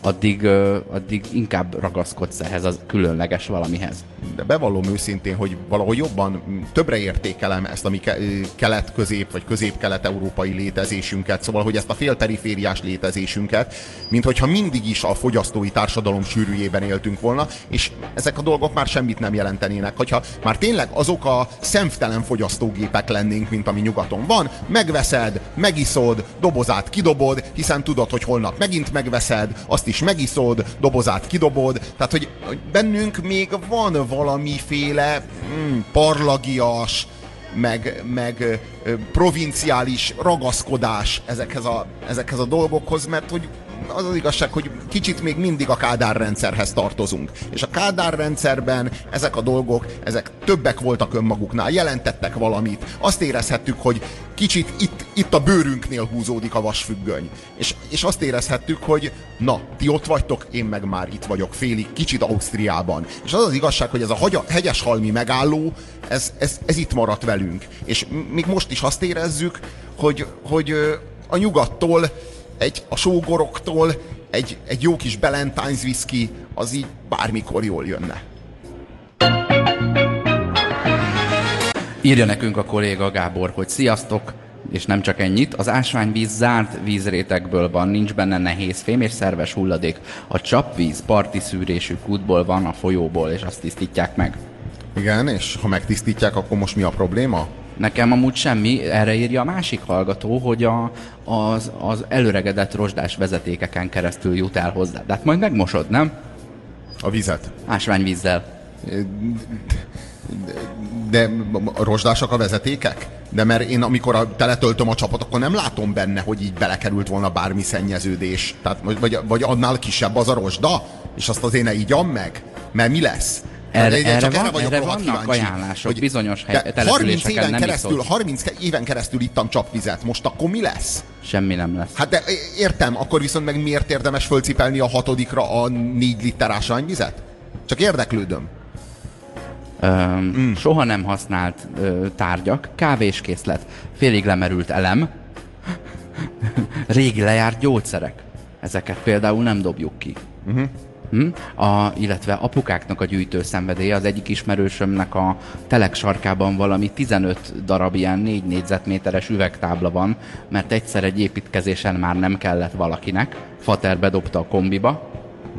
addig inkább ragaszkodsz ehhez a különleges valamihez. De bevallom őszintén, hogy valahogy jobban, többre értékelem ezt a mi kelet-közép vagy közép-kelet-európai létezésünket, szóval, hogy ezt a félperifériás létezésünket, mint hogyha mindig is a fogyasztói társadalom sűrűjében éltünk volna, és ezek a dolgok már semmit nem jelentenének. Hogyha már tényleg azok a szemtelen fogyasztógépek lennénk, mint ami nyugaton van, megveszed, megiszod, dobozát kidobod, hiszen tudod, hogy holnap megint megveszed, azt is megiszod, dobozát kidobod, tehát, hogy bennünk még van valamiféle parlagias, meg provinciális ragaszkodás ezekhez a dolgokhoz, mert hogy az az igazság, hogy kicsit még mindig a Kádár rendszerhez tartozunk. És a Kádár rendszerben ezek a dolgok, ezek többek voltak önmaguknál, jelentettek valamit. Azt érezhettük, hogy kicsit itt a bőrünknél húzódik a vasfüggöny. És azt érezhettük, hogy na, ti ott vagytok, én meg már itt vagyok félig, kicsit Ausztriában. És az az igazság, hogy ez a hegyeshalmi megálló, ez itt maradt velünk. És még most is azt érezzük, hogy a nyugattól, a sógoroktól egy jó kis Ballantines whisky az így bármikor jól jönne. Írja nekünk a kolléga Gábor, hogy sziasztok, és nem csak ennyit, az ásványvíz zárt vízrétegből van, nincs benne nehézfém és szerves hulladék. A csapvíz parti szűrésű kútból van, a folyóból, és azt tisztítják meg. Igen, és ha megtisztítják, akkor most mi a probléma? Nekem amúgy semmi, erre írja a másik hallgató, hogy az előregedett rozsdás vezetékeken keresztül jut el hozzá. De hát majd megmosod, nem? A vizet. Ásványvízzel. De rozsdásak a vezetékek? De mert én amikor teletöltöm a csapot, akkor nem látom benne, hogy így belekerült volna bármi szennyeződés. Tehát, vagy annál kisebb az a rozsda, és azt azért ne ígyam meg? Mert mi lesz? Erre vannak ajánlások, hogy bizonyos településeken nem iszod. 30 éven keresztül ittam csapvizet, most akkor mi lesz? Semmi nem lesz. Hát de értem, akkor viszont meg miért érdemes fölcipelni a 6-ra a 4 liter ásványvizet? Csak érdeklődöm. Soha nem használt tárgyak, kávéskészlet, félig lemerült elem, régi lejárt gyógyszerek. Ezeket például nem dobjuk ki. Illetve apukáknak a gyűjtőszenvedélye, az egyik ismerősömnek a telek sarkában valami 15 darab ilyen 4 négyzetméteres üvegtábla van, mert egyszer egy építkezésen már nem kellett valakinek, fater bedobta a kombiba.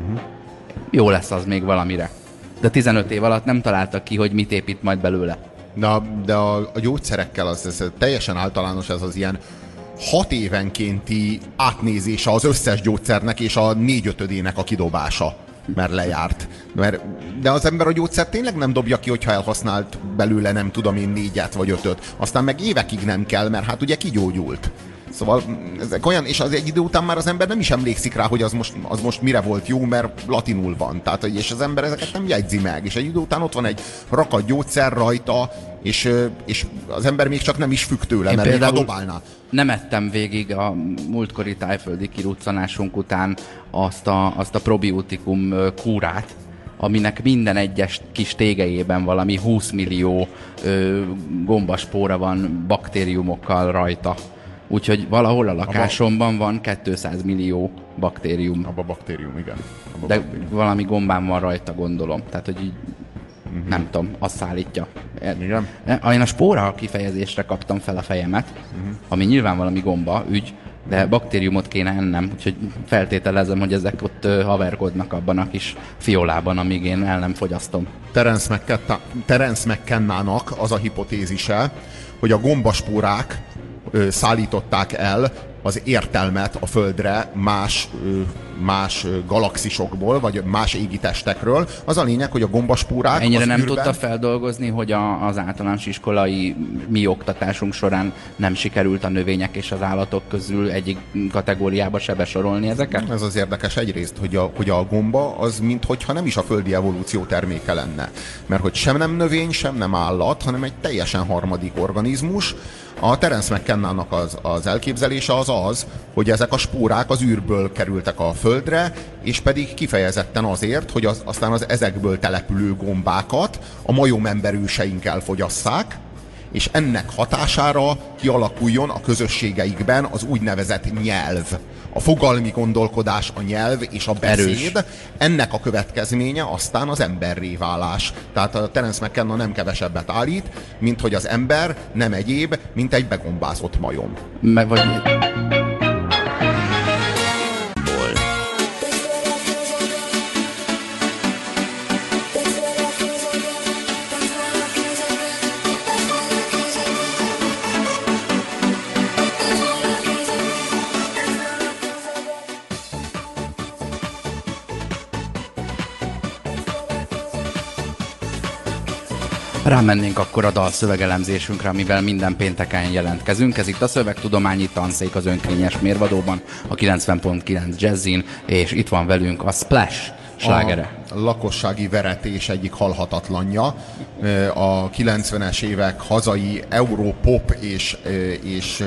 Jó lesz az még valamire. De 15 év alatt nem találtak ki, hogy mit épít majd belőle. De a gyógyszerekkel ez teljesen általános, ez az ilyen 6 évenkénti átnézése az összes gyógyszernek és a 4/5-ének a kidobása, mert lejárt. De az ember a gyógyszert tényleg nem dobja ki, hogyha elhasznált belőle, nem tudom én, 4 vagy 5-öt. Aztán meg évekig nem kell, mert hát ugye kigyógyult. Szóval ezek olyan, és az egy idő után már az ember nem is emlékszik rá, hogy az most mire volt jó, mert latinul van. Tehát, és az ember ezeket nem jegyzi meg. És egy idő után ott van egy rakat gyógyszer rajta, és az ember még csak nem is függ tőle, mert még ha dobálná. Nem ettem végig a múltkori tájföldi kiruccanásunk után azt a probiotikum kúrát, aminek minden egyes kis tégelyében valami 20 millió gombaspóra van baktériumokkal rajta. Úgyhogy valahol a lakásomban van 200 millió baktérium. Abba baktérium, igen. De valami gombám van rajta, gondolom. Tehát, hogy így, nem tudom, azt szállítja. Igen. Én a spóra kifejezésre kaptam fel a fejemet, ami nyilván valami gomba, ügy, de baktériumot kéne ennem, úgyhogy feltételezem, hogy ezek ott haverkodnak abban a kis fiolában, amíg én el nem fogyasztom. Terence McKenna-nak az a hipotézise, hogy gombaspórák szállították el az értelmet a Földre más galaxisokból, vagy más égitestekről. Az a lényeg, hogy a gombaspórák ennyire nem tudta feldolgozni, hogy az általános iskolai mi oktatásunk során nem sikerült a növények és az állatok közül egyik kategóriába se besorolni ezeket? Ez az érdekes egyrészt, hogy a gomba az minthogyha nem is a földi evolúció terméke lenne. Mert hogy sem nem növény, sem nem állat, hanem egy teljesen harmadik organizmus. A Terence McKenna-nak az elképzelése az, hogy ezek a spórák az űrből kerültek a Földre, és pedig kifejezetten azért, hogy aztán az ezekből települő gombákat a majomemberőseink elfogyasszák, és ennek hatására kialakuljon a közösségeikben az úgynevezett nyelv. A fogalmi gondolkodás, a nyelv és a beszéd. Erős. Ennek a következménye aztán az emberré válás. Tehát a Terence McKenna nem kevesebbet állít, mint hogy az ember nem egyéb, mint egy begombázott majom. Vagy... Rámennénk akkor a dalszövegelemzésünkre, amivel minden pénteken jelentkezünk. Ez itt a Szövegtudományi Tanszék az Önkényes Mérvadóban, a 90.9 Jazzin, és itt van velünk a Splash slágere. A lakossági veretés egyik halhatatlanja. A 90-es évek hazai europop és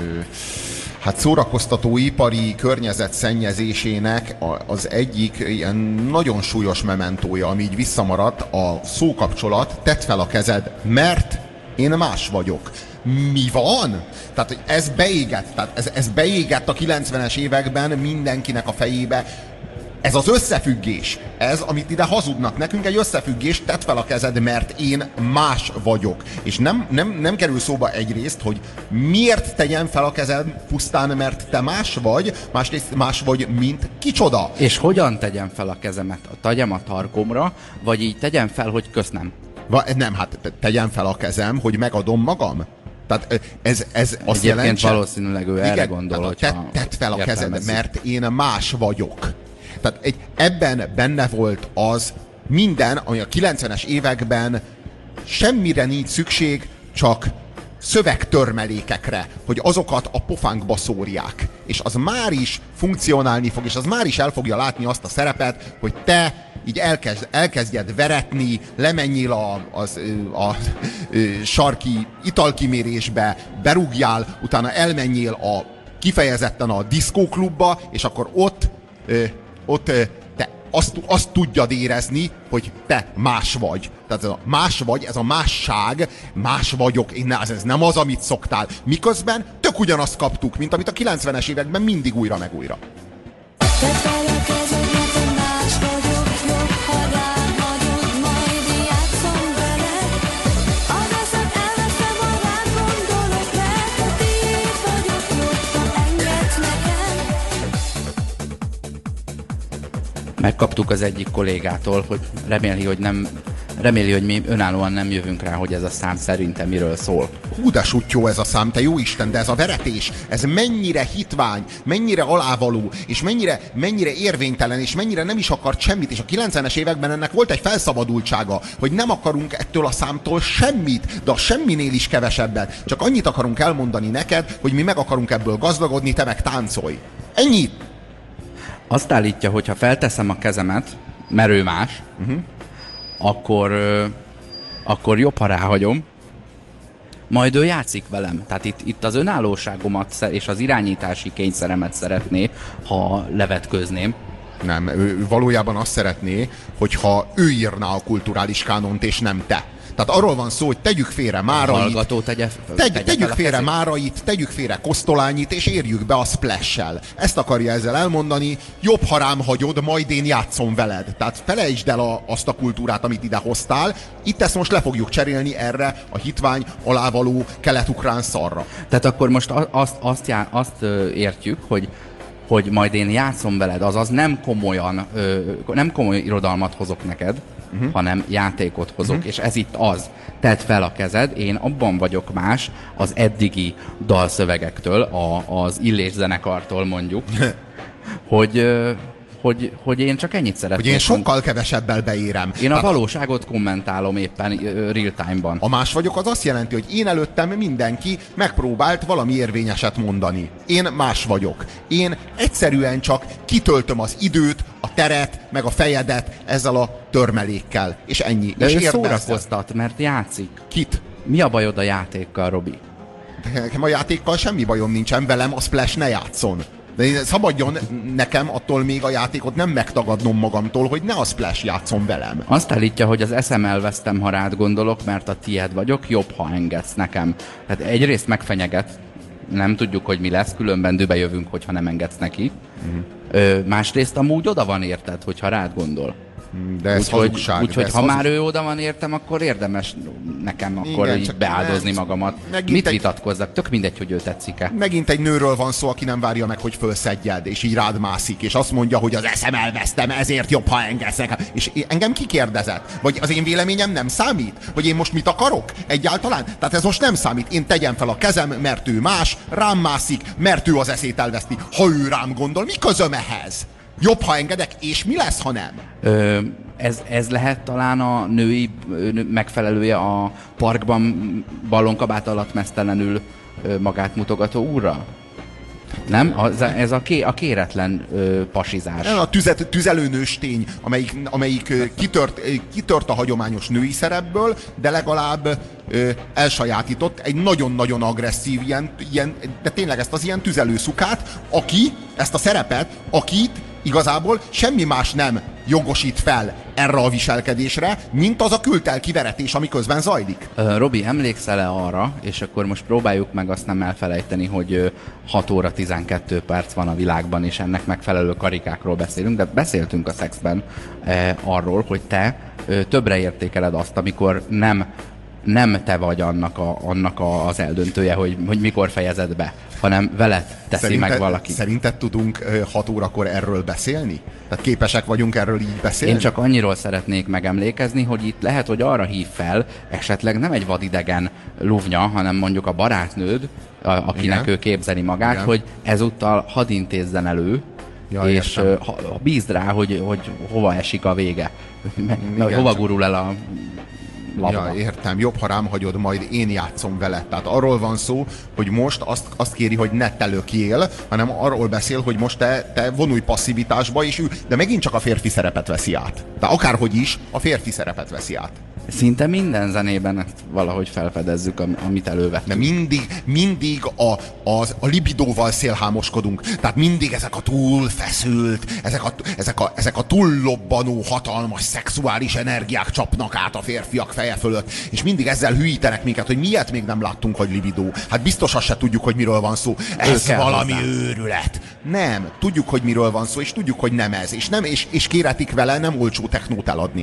hát szórakoztató ipari környezetszennyezésének az egyik ilyen nagyon súlyos mementója, ami így visszamaradt, a szókapcsolat, tedd fel a kezed, mert én más vagyok. Mi van? Tehát, hogy ez beégett, ez beégett a 90-es években mindenkinek a fejébe. Ez az összefüggés, ez, amit ide hazudnak nekünk, egy összefüggés, tedd fel a kezed, mert én más vagyok. És nem kerül szóba egyrészt, hogy miért tegyen fel a kezed pusztán, mert te más vagy, másrészt más vagy, mint kicsoda. És hogyan tegyem fel a kezemet? Tegyem a tarkomra, vagy így tegyem fel, hogy köszönöm? Nem, hát tegyem fel a kezem, hogy megadom magam. Tehát ez azt jelenti, valószínűleg ő erre gondol, hogyha tedd fel a kezed, mert én más vagyok. Tehát ebben benne volt az minden, ami a 90-es években semmire nincs szükség, csak szövegtörmelékekre, hogy azokat a pofánkba szórják. És az már is funkcionálni fog, és az már is el fogja látni azt a szerepet, hogy te így elkezdjed veretni, lemenjél a sarki italkimérésbe, berúgjál, utána elmenjél kifejezetten a diszkóklubba, és akkor ott te azt tudjad érezni, hogy te más vagy. Tehát ez a más vagy, ez a másság, más vagyok, ez nem az, amit szoktál. Miközben tök ugyanazt kaptuk, mint amit a 90-es években mindig újra meg újra. Megkaptuk az egyik kollégától, hogy reméli, hogy mi önállóan nem jövünk rá, hogy ez a szám szerintem miről szól. Hú, de sutyó ez a szám, te jó Isten, de ez a veretés, ez mennyire hitvány, mennyire alávaló, és mennyire érvénytelen, és mennyire nem is akart semmit, és a 90-es években ennek volt egy felszabadultsága, hogy nem akarunk ettől a számtól semmit, de a semminél is kevesebbet. Csak annyit akarunk elmondani neked, hogy mi meg akarunk ebből gazdagodni, te meg táncolj. Ennyit! Azt állítja, hogy ha felteszem a kezemet, mert ő más, akkor jobb, ha ráhagyom, majd ő játszik velem. Tehát itt az önállóságomat és az irányítási kényszeremet szeretné, ha levetközném. Nem, ő valójában azt szeretné, hogyha ő írná a kulturális kánont, és nem te. Tehát arról van szó, hogy tegyük félre Márait, tegyük félre Márait, tegyük félre Kosztolányit, és érjük be a Splash-sel. Ezt akarja ezzel elmondani, jobb, ha rám hagyod, majd én játszom veled. Tehát felejtsd el azt a kultúrát, amit ide hoztál. Itt ezt most le fogjuk cserélni erre a hitvány, alávaló kelet-ukrán szarra. Tehát akkor most azt értjük, hogy majd én játszom veled, azaz nem komoly irodalmat hozok neked, hanem játékot hozok, és ez itt az. Tedd fel a kezed, én abban vagyok más az eddigi dalszövegektől, az Illés zenekartól mondjuk, hogy én csak ennyit szeretnék. Hogy én sokkal kevesebbel beérem. Én a valóságot kommentálom éppen real time-ban. A más vagyok az azt jelenti, hogy én előttem mindenki megpróbált valami érvényeset mondani. Én más vagyok. Én egyszerűen csak kitöltöm az időt, a teret, meg a fejedet ezzel a törmelékkel. És ennyi. De és ő szórakoztat, mert játszik. Kit? Mi a bajod a játékkal, Robi? Nekem a játékkal semmi bajom nincsen, velem a Splash ne játszon. De szabadjon nekem attól még a játékot nem megtagadnom magamtól, hogy ne a Splash játszom velem. Azt állítja, hogy az eszem elvesztem, ha rád gondolok, mert a tied vagyok, jobb, ha engedsz nekem. Tehát egyrészt megfenyeget, nem tudjuk, hogy mi lesz, különben dőbe jövünk, hogyha nem engedsz neki. Másrészt amúgy oda van érted, hogyha rád gondol. De ez hazugság. Úgyhogy ha már ő oda van értem, akkor érdemes nekem akkor igen, így beáldozni magamat. Mit vitatkozzak? Tök mindegy, hogy ő tetszik-e. Megint egy nőről van szó, aki nem várja meg, hogy fölszedjed, és így rád mászik, és azt mondja, hogy az eszem elvesztem, ezért jobb, ha engedsz nekem. És engem kikérdezett? Vagy az én véleményem nem számít? Vagy én most mit akarok? Egyáltalán? Tehát ez most nem számít. Én tegyem fel a kezem, mert ő más, rám mászik, mert ő az eszét elveszti. Ha ő rám gondol, mi közöm ehhez? Jobb, ha engedek, és mi lesz, ha nem? Ez lehet talán a női megfelelője a parkban ballonkabát alatt meztelenül magát mutogató úrra? Nem? Ez a kéretlen pasizás. A tüzelőnőstény, amelyik kitört a hagyományos női szerepből, de legalább elsajátított egy nagyon-nagyon agresszív, de tényleg ezt az ilyen tüzelőszukát, ezt a szerepet, akit igazából semmi más nem jogosít fel erre a viselkedésre, mint az a kültelki veretés, ami közben zajlik. Robi, emlékszel-e arra, és akkor most próbáljuk meg azt nem elfelejteni, hogy 6 óra 12 perc van a világban, és ennek megfelelő karikákról beszélünk, de beszéltünk a szexben arról, hogy te többre értékeled azt, amikor nem te vagy annak az eldöntője, hogy mikor fejezed be, hanem veled teszi meg valaki. Szerinted tudunk 6 órakor erről beszélni? Tehát képesek vagyunk erről így beszélni? Én csak annyiról szeretnék megemlékezni, hogy itt lehet, hogy arra hív fel, esetleg nem egy vadidegen luvnya, hanem mondjuk a barátnőd, akinek ő képzeli magát, igen, hogy ezúttal hadd intézzen elő, ja, és bízd rá, hogy hova esik a vége. Igen, hova gurul el a labda. Ja, értem. Jobb, ha rám hagyod, majd én játszom vele. Tehát arról van szó, hogy most azt kéri, hogy ne te lökjél, hanem arról beszél, hogy most te vonulj passzivitásba, és de megint csak a férfi szerepet veszi át. De akárhogy is, a férfi szerepet veszi át. Szinte minden zenében ezt valahogy felfedezzük, amit elővettünk. De mindig a libidóval szélhámoskodunk. Tehát mindig ezek a túlfeszült, ezek a túllobbanó, hatalmas szexuális energiák csapnak át a férfiak feje fölött, és mindig ezzel hülyítenek minket, hogy miért még nem láttunk, hogy libidó. Hát biztos azt se tudjuk, hogy miről van szó. Ez valami őrület. Nem. Tudjuk, hogy miről van szó, és tudjuk, hogy nem ez. És kéretik vele nem olcsó technót eladni.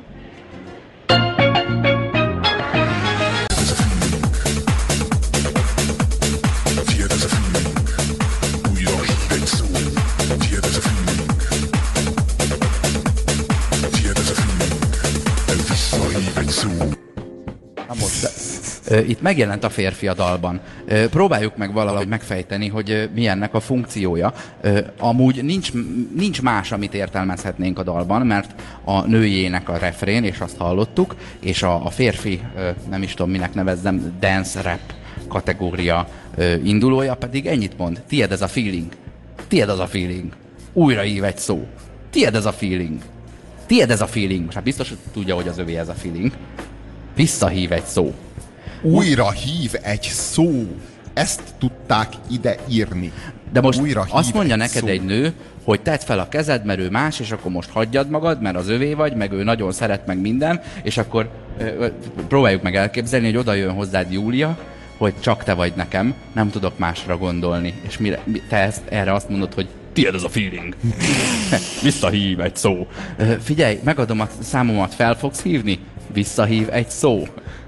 Itt megjelent a férfi a dalban. Próbáljuk meg valahogy megfejteni, hogy mi ennek a funkciója. Amúgy nincs más, amit értelmezhetnénk a dalban, mert a nőjének a refrén, és azt hallottuk, és a férfi, nem is tudom minek nevezzem, dance rap kategória indulója pedig ennyit mond. Tied ez a feeling. Tied az a feeling. Újra hív egy szó. Tied ez a feeling. Tied ez a feeling. Most hát biztos, hogy tudja, hogy az övé ez a feeling. Visszahív egy szó. Újra hív egy szó. Ezt tudták ide írni. De most azt mondja neked egy nő, hogy tedd fel a kezed, mert ő más, és akkor most hagyjad magad, mert az övé vagy, meg ő nagyon szeret, meg minden, és akkor próbáljuk meg elképzelni, hogy oda jön hozzád Júlia, hogy csak te vagy nekem, nem tudok másra gondolni. És te erre azt mondod, hogy tiéd ez a feeling. Visszahív egy szó. Figyelj, megadom a számomat, fel fogsz hívni? Visszahív egy szó.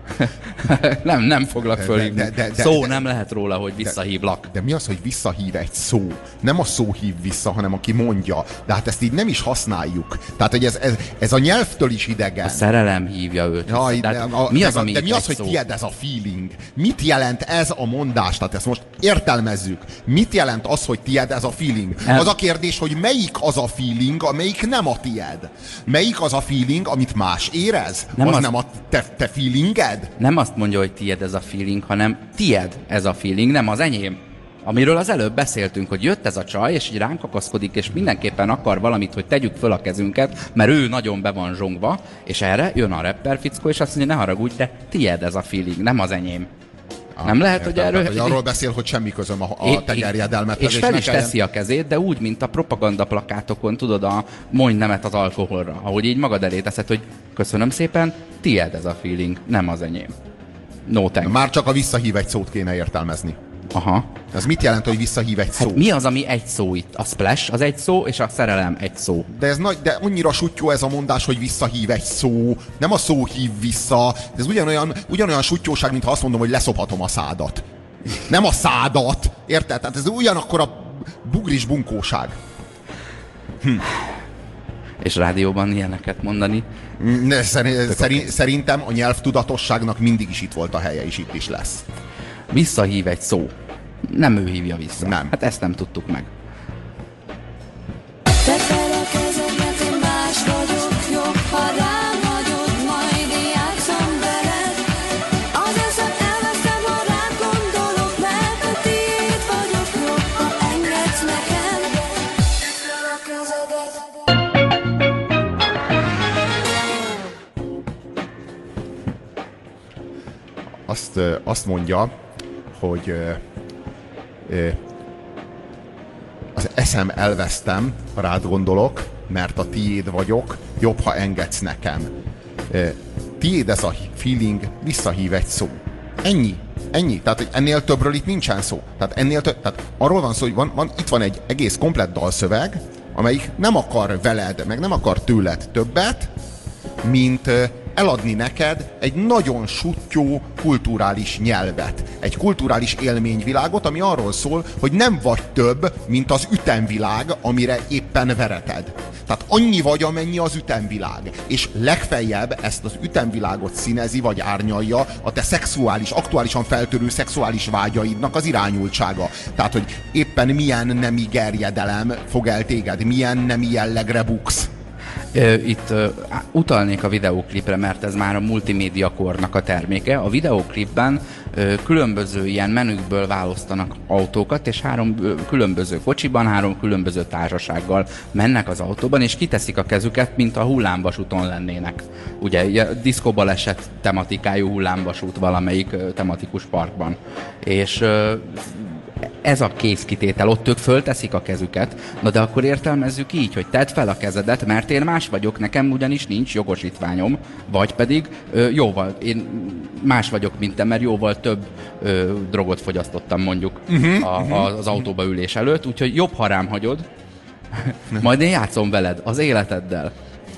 nem foglak fölhívni. Szó nem lehet róla, hogy visszahívlak. De mi az, hogy visszahív egy szó? Nem a szó hív vissza, hanem aki mondja. De hát ezt így nem is használjuk. Tehát, hogy ez a nyelvtől is idegen. A szerelem hívja őt. Jaj, de mi az, hogy tiéd ez a feeling? Mit jelent ez a mondás? Tehát ezt most értelmezzük. Mit jelent az, hogy tiéd ez a feeling? Az a kérdés, hogy melyik az a feeling, amelyik nem a tiéd? Melyik az a feeling, amit más érez? Nem a te feelinged? Nem azt mondja, hogy tiéd ez a feeling, hanem tiéd ez a feeling, nem az enyém. Amiről az előbb beszéltünk, hogy jött ez a csaj, és így ránk akaszkodik, és mindenképpen akar valamit, hogy tegyük föl a kezünket, mert ő nagyon be van zsongva, és erre jön a rapper fickó, és azt mondja, ne haragudj, de tiéd ez a feeling, nem az enyém. Nem lehet, hogy erről... Hogy arról beszél, hogy semmi közöm a tegerjedelmethez. És fel is teszi a kezét, de úgy, mint a propagandaplakátokon, tudod, a mondj nemet az alkoholra. Ahogy így magad elé teszed, hogy köszönöm szépen, tiéd ez a feeling, nem az enyém. No thanks. Már csak a visszahív egy szót kéne értelmezni. Aha. Ez mit jelent, hogy visszahív egy szó? Hát mi az, ami egy szó itt? A splash az egy szó, és a szerelem egy szó. De annyira suttyó ez a mondás, hogy visszahív egy szó. Nem a szó hív vissza. Ez ugyanolyan suttyóság, mintha azt mondom, hogy leszophatom a szádat. Nem a szádat. Érted? Tehát ez ugyanakkor a bugris bunkóság. És rádióban ilyeneket mondani? Szerintem a nyelvtudatosságnak mindig is itt volt a helye, és itt is lesz. Visszahív egy szó. Nem ő hívja vissza. Nem. Hát ezt nem tudtuk meg. Te felekezemet, én más vagyok, jobb, ha rám hagyod, majd én játszom veled. Az eszem elveszem, ha rád gondolok, mert a tiéd vagyok, jobb, ha engedsz nekem. Tedd fel a kezedet. Azt mondja, hogy az eszem elvesztem, ha rád gondolok, mert a tiéd vagyok, jobb, ha engedsz nekem. Tiéd ez a feeling, visszahív egy szó. Ennyi. Tehát hogy ennél többről itt nincsen szó. Tehát arról van szó, hogy itt van egy egész komplett dalszöveg, amelyik nem akar veled, meg nem akar tőled többet, mint eladni neked egy nagyon suttyó kulturális nyelvet. Egy kulturális élményvilágot, ami arról szól, hogy nem vagy több, mint az ütemvilág, amire éppen vereted. Tehát annyi vagy, amennyi az ütemvilág. És legfeljebb ezt az ütemvilágot színezi, vagy árnyalja a te szexuális, aktuálisan feltörő szexuális vágyaidnak az irányultsága. Tehát, hogy éppen milyen nemi gerjedelem fog el téged, milyen nemi jellegre buksz. Itt utalnék a videóklipre, mert ez már a multimédia kornak a terméke. A videóklipben különböző ilyen menükből választanak autókat, és 3 különböző kocsiban, 3 különböző társasággal mennek az autóban, és kiteszik a kezüket, mint a hullámvasúton lennének. Ugye diszkobaleset tematikájú hullámvasút valamelyik tematikus parkban. És ez a készkitétel, ott ők fölteszik a kezüket, na de akkor értelmezzük így, hogy tedd fel a kezedet, mert én más vagyok, nekem ugyanis nincs jogosítványom, vagy pedig én más vagyok, mint te, mert jóval több drogot fogyasztottam mondjuk az autóba ülés előtt, úgyhogy jobb, ha rám hagyod, majd én játszom veled, az életeddel.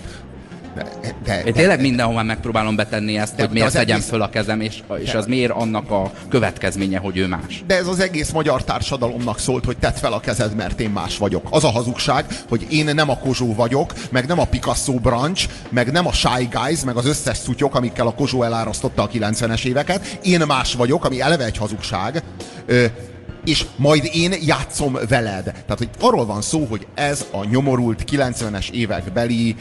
Én tényleg mindenhol megpróbálom betenni ezt, hogy miért tegyem föl a kezem, és az miért annak a következménye, hogy ő más. De ez az egész magyar társadalomnak szólt, hogy tedd fel a kezed, mert én más vagyok. Az a hazugság, hogy én nem a Kozsó vagyok, meg nem a Picasso branch, meg nem a Shy Guys, meg az összes szutyok, amikkel a Kozsó elárasztotta a 90-es éveket. Én más vagyok, ami eleve egy hazugság. És majd én játszom veled. Tehát, hogy arról van szó, hogy ez a nyomorult 90-es évekbeli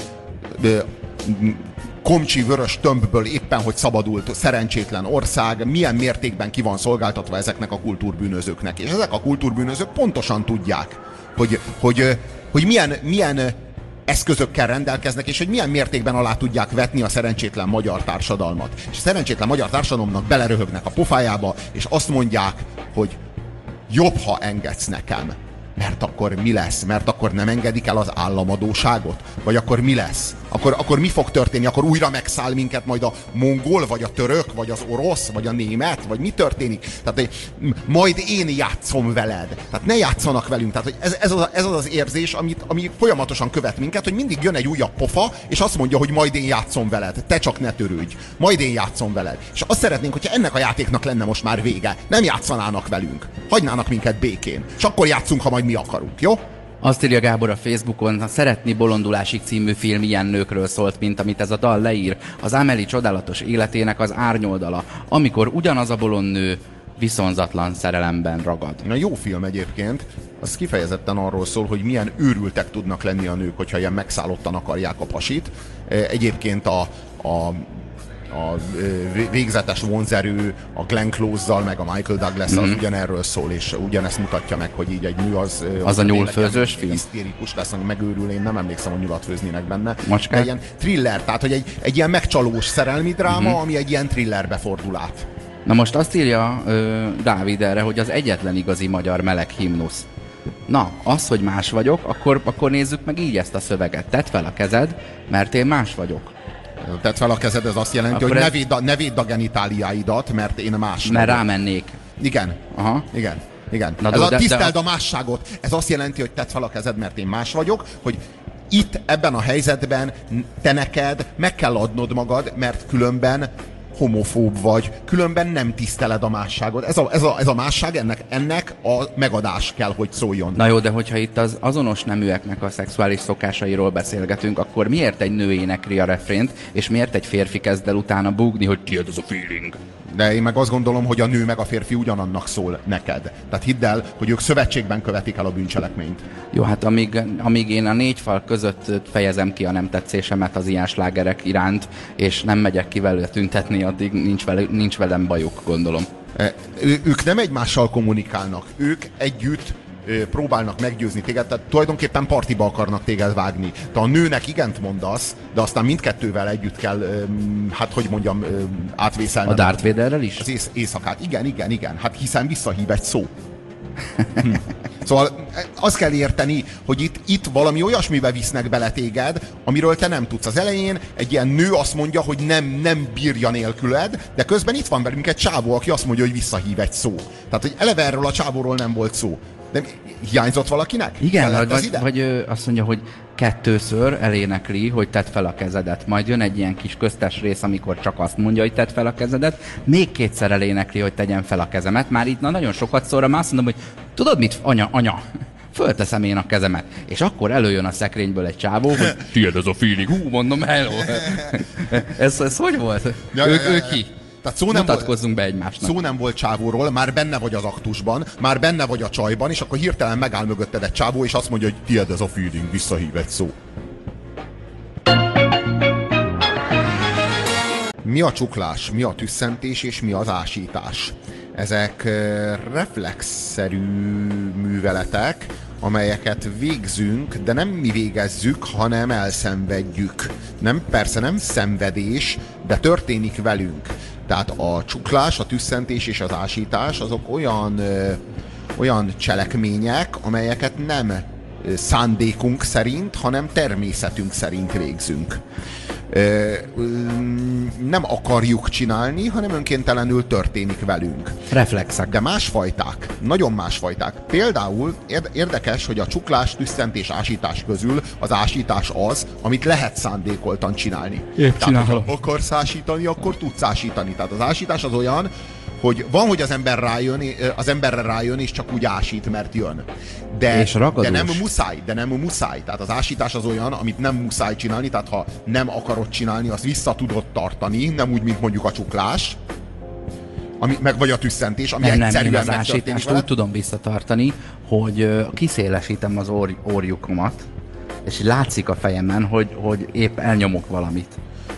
komcsi vörös tömbből éppen, hogy szabadult szerencsétlen ország, milyen mértékben ki van szolgáltatva ezeknek a kultúrbűnözőknek. És ezek a kultúrbűnözők pontosan tudják, hogy milyen eszközökkel rendelkeznek, és hogy milyen mértékben alá tudják vetni a szerencsétlen magyar társadalmat. És a szerencsétlen magyar társadalomnak beleröhögnek a pofájába, és azt mondják, hogy jobb, ha engedsz nekem. Mert akkor mi lesz? Mert akkor nem engedik el az államadóságot? Vagy akkor mi lesz? Akkor mi fog történni? Akkor újra megszáll minket majd a mongol, vagy a török, vagy az orosz, vagy a német? Vagy mi történik? Tehát majd én játszom veled. Tehát ne játszanak velünk. Tehát ez az érzés, ami folyamatosan követ minket, hogy mindig jön egy újabb pofa, és azt mondja, hogy majd én játszom veled. Te csak ne törődj. Majd én játszom veled. És azt szeretnénk, hogyha ennek a játéknak lenne most már vége. Nem játszanának velünk. Hagynának minket békén. És akkor játszunk, ha majd mi akarunk, jó? Azt írja Gábor a Facebookon, a Szeretni bolondulásig című film ilyen nőkről szólt, mint amit ez a dal leír. Az Amélie csodálatos életének az árnyoldala, amikor ugyanaz a bolond nő viszonzatlan szerelemben ragad. Na, jó film egyébként, az kifejezetten arról szól, hogy milyen őrültek tudnak lenni a nők, hogyha ilyen megszállottan akarják a pasit. Egyébként a végzetes vonzerő, a Glenn Close-zal, meg a Michael Douglas-zal ugyanerről szól, és ugyanezt mutatja meg, hogy így egy nő az a nyúlfőzős film? Hisztérikus lesz, ami megőrül, én nem emlékszem, hogy nyulat főznének benne. Macskát? De ilyen thriller, tehát hogy egy ilyen megcsalós szerelmi dráma, ami egy ilyen thrillerbe fordul át. Na most azt írja Dávid erre, hogy az egyetlen igazi magyar meleg himnusz. Na, az, hogy más vagyok, akkor nézzük meg így ezt a szöveget. Tedd fel a kezed, mert én más vagyok. Tedd fel a kezed, ez azt jelenti, Akkor hogy ne védd a genitáliáidat, mert én más Mert vagyok. rámennék. Igen. Aha. Igen. Na, Ez tiszteld de a másságot. Ez azt jelenti, hogy tedd fel a kezed, mert én más vagyok, hogy itt, ebben a helyzetben te neked meg kell adnod magad, mert különben homofób vagy, különben nem tiszteled a másságot. Ez a másság, ennek a megadás kell, hogy szóljon. Na jó, de hogyha itt az azonos neműeknek a szexuális szokásairól beszélgetünk, akkor miért egy nő énekli a refrént, és miért egy férfi kezd el utána búgni, hogy tiéd az a feeling? De én meg azt gondolom, hogy a nő meg a férfi ugyanannak szól neked. Tehát hidd el, hogy ők szövetségben követik el a bűncselekményt. Jó, hát amíg én a 4 fal között fejezem ki a nem tetszésemet az ilyen slágerek iránt, és nem megyek ki velük tüntetni, addig nincs velem bajuk, gondolom. Ők nem egymással kommunikálnak, ők együtt próbálnak meggyőzni téged, tehát tulajdonképpen partiba akarnak téged vágni. Te a nőnek igent mondasz, de aztán mindkettővel együtt kell, átvészelni. A Darth Vaderrel is? Az éjszakát. Igen. Hát hiszen visszahív egy szó. Szóval azt kell érteni, hogy itt valami olyasmibe visznek bele téged, amiről te nem tudsz. Az elején egy ilyen nő azt mondja, hogy nem bírja nélküled, de közben itt van velünk egy csávó, aki azt mondja, hogy visszahív egy szó. Tehát, hogy eleve erről a csávóról nem volt szó. De hiányzott valakinek? Igen, vagy azt mondja, hogy 2-ször elénekli, hogy tedd fel a kezedet. Majd jön egy ilyen kis köztes rész, amikor csak azt mondja, hogy tedd fel a kezedet. Még 2-szer elénekli, hogy tegyem fel a kezemet. Már itt nagyon sokat szóra, már azt mondom, hogy tudod mit, anya, fölteszem én a kezemet. És akkor előjön a szekrényből egy csávó, hogy tiéd ez a feeling. Mondom, hello. ez hogy volt? Ő ki? Tehát mutatkozzunk be egymásnak. Szó nem volt csávóról, már benne vagy az aktusban, már benne vagy a csajban, és akkor hirtelen megáll mögötted egy csávó, és azt mondja, hogy tiéd ez a feeling, visszahív egy szó. Mi a csuklás, mi a tüsszentés, és mi az ásítás? Ezek reflexzerű műveletek, amelyeket végzünk, de nem mi végezzük, hanem elszenvedjük. Persze nem szenvedés, de történik velünk. Tehát a csuklás, a tüsszentés és az ásítás azok olyan cselekmények, amelyeket nem szándékunk szerint, hanem természetünk szerint végzünk. Nem akarjuk csinálni, hanem önkéntelenül történik velünk. Reflexek. De másfajták, nagyon másfajták. Például érdekes, hogy a csuklás, tüsszentés, ásítás közül az ásítás az, amit lehet szándékoltan csinálni. Tehát, ha akarsz ásítani, akkor tudsz ásítani. Tehát az ásítás az olyan, hogy van, hogy az emberre rájön, és csak úgy ásít, mert jön. De nem muszáj. Tehát az ásítás az olyan, amit nem muszáj csinálni, tehát ha nem akarod csinálni, azt vissza tudod tartani, nem úgy, mint mondjuk a csuklás, vagy a tüsszentés, ami egyszerűen az ásítást úgy tudom visszatartani, hogy kiszélesítem az orjukomat, és látszik a fejemen, hogy épp elnyomok valamit.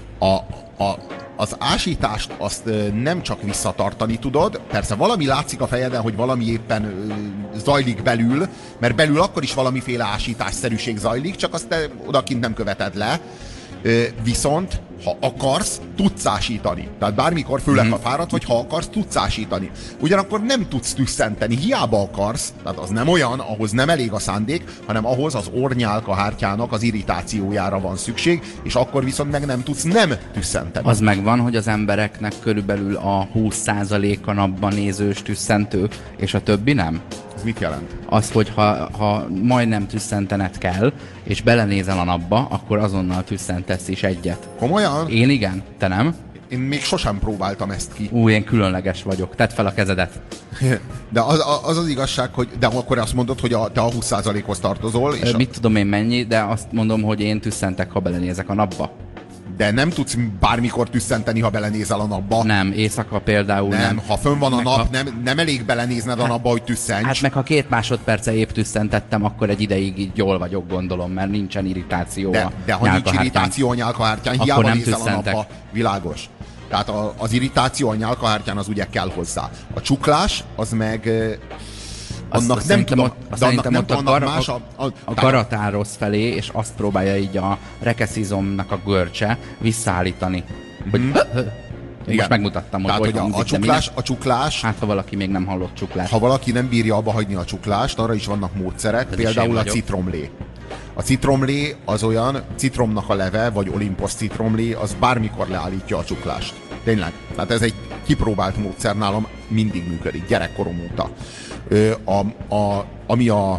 Az ásítást azt nem csak visszatartani tudod, persze valami látszik a fejeden, hogy valami éppen zajlik belül, mert belül akkor is valamiféle ásításszerűség zajlik, csak azt te odakint nem követed le. Viszont, ha akarsz, tudsz ásítani. Tehát bármikor, főleg ha fáradt vagy, ha akarsz, tudsz ásítani. Ugyanakkor nem tudsz tüsszenteni, hiába akarsz, tehát az nem olyan, ahhoz nem elég a szándék, hanem ahhoz az orrnyálkahártyának az irritációjára van szükség, és akkor viszont meg nem tudsz nem tüsszenteni. Az megvan, hogy az embereknek körülbelül a 20%-a napban nézős tüsszentő, és a többi nem? Ez mit jelent? Az, hogy ha majdnem tüsszentened kell, és belenézel a napba, akkor azonnal tüsszentesz is egyet. Komolyan? Én igen, te nem? Én még sosem próbáltam ezt ki. Én különleges vagyok. Tedd fel a kezedet. De az igazság, hogy de akkor azt mondod, hogy te a 20%-hoz tartozol. És mit tudom én mennyi, de azt mondom, hogy én tüsszentek, ha belenézek a napba. De nem tudsz bármikor tüsszenteni, ha belenézel a napba. Nem, éjszaka például nem. Ha fönn van a nap, nem elég belenézned a napba, hogy tüsszents. Hát meg ha 2 másodperce épp tüsszentettem, akkor egy ideig így jól vagyok, gondolom, mert nincsen irritáció de ha nincs irritáció a nyálkahártyán, hiába nézel a napba. Világos. Tehát az irritáció a nyálkahártyán az ugye kell hozzá. A csuklás, az meg... Annak nem tudom, a karatán rossz felé, és azt próbálja így a rekeszizomnak a görcse visszaállítani. Hogy Most megmutattam, hogy tehát, hogy hangzik, a csuklás, hát ha valaki még nem hallott csuklást. ha valaki nem bírja abba hagyni a csuklást, arra is vannak módszerek, Ez is például én a vagyok. citromlé. A citromlé az olyan, citromnak a leve, vagy Olympus citromlé, az bármikor leállítja a csuklást. Tényleg. Tehát ez egy kipróbált módszer, nálam mindig működik, gyerekkorom óta. Ami a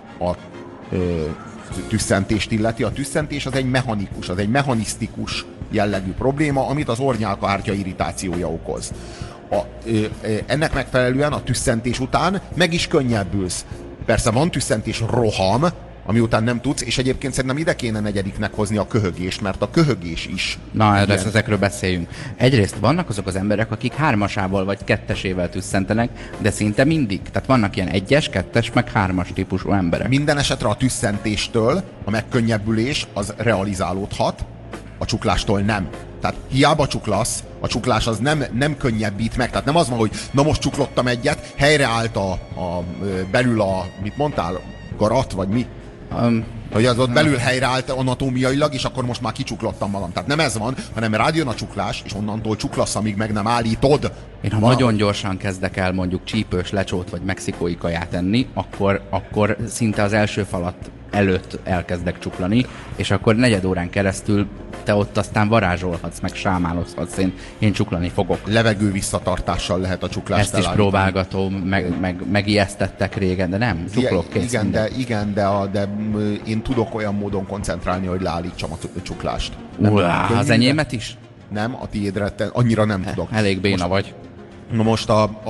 tüsszentést illeti, a tüsszentés az egy mechanikus, az egy mechanisztikus jellegű probléma, amit az ornyálkahártya irritációja okoz. Ennek megfelelően a tüsszentés után meg is könnyebbülsz. Persze van tüsszentés roham, ami után nem tudsz, és egyébként szerintem ide kéne negyediknek hozni a köhögést, mert a köhögés is. Na, ezekről beszéljünk. Egyrészt vannak azok az emberek, akik 3-asával vagy 2-esével tüsszentenek, de szinte mindig. Tehát vannak ilyen 1-es, 2-es, meg 3-as típusú emberek. Minden esetre a tüsszentéstől a megkönnyebbülés az realizálódhat, a csuklástól nem. Tehát hiába csuklasz, a csuklás az nem könnyebbít meg. Tehát nem az van, hogy na most csuklottam egyet, helyreállt belül mit mondtál? Garat, vagy mi? Hogy az ott belül helyreállt anatómiailag, és akkor most már kicsuklottam magam. Tehát nem ez van, hanem rájön a csuklás, és onnantól csuklasz, amíg meg nem állítod. Én ha nagyon gyorsan kezdek el mondjuk csípős lecsót vagy mexikói kaját enni, akkor szinte az első falat előtt elkezdek csuklani, és akkor 4 órán keresztül te ott aztán varázsolhatsz, meg sámálozhatsz, én csuklani fogok. Levegő visszatartással lehet a csuklást Ezt is próbálgatom, megijesztettek régen, de nem, csuklok kész. Igen, de én tudok olyan módon koncentrálni, hogy leállítsam a csuklást. Az enyémet is? Nem, a tiédre annyira nem tudok. Elég béna vagy. Na most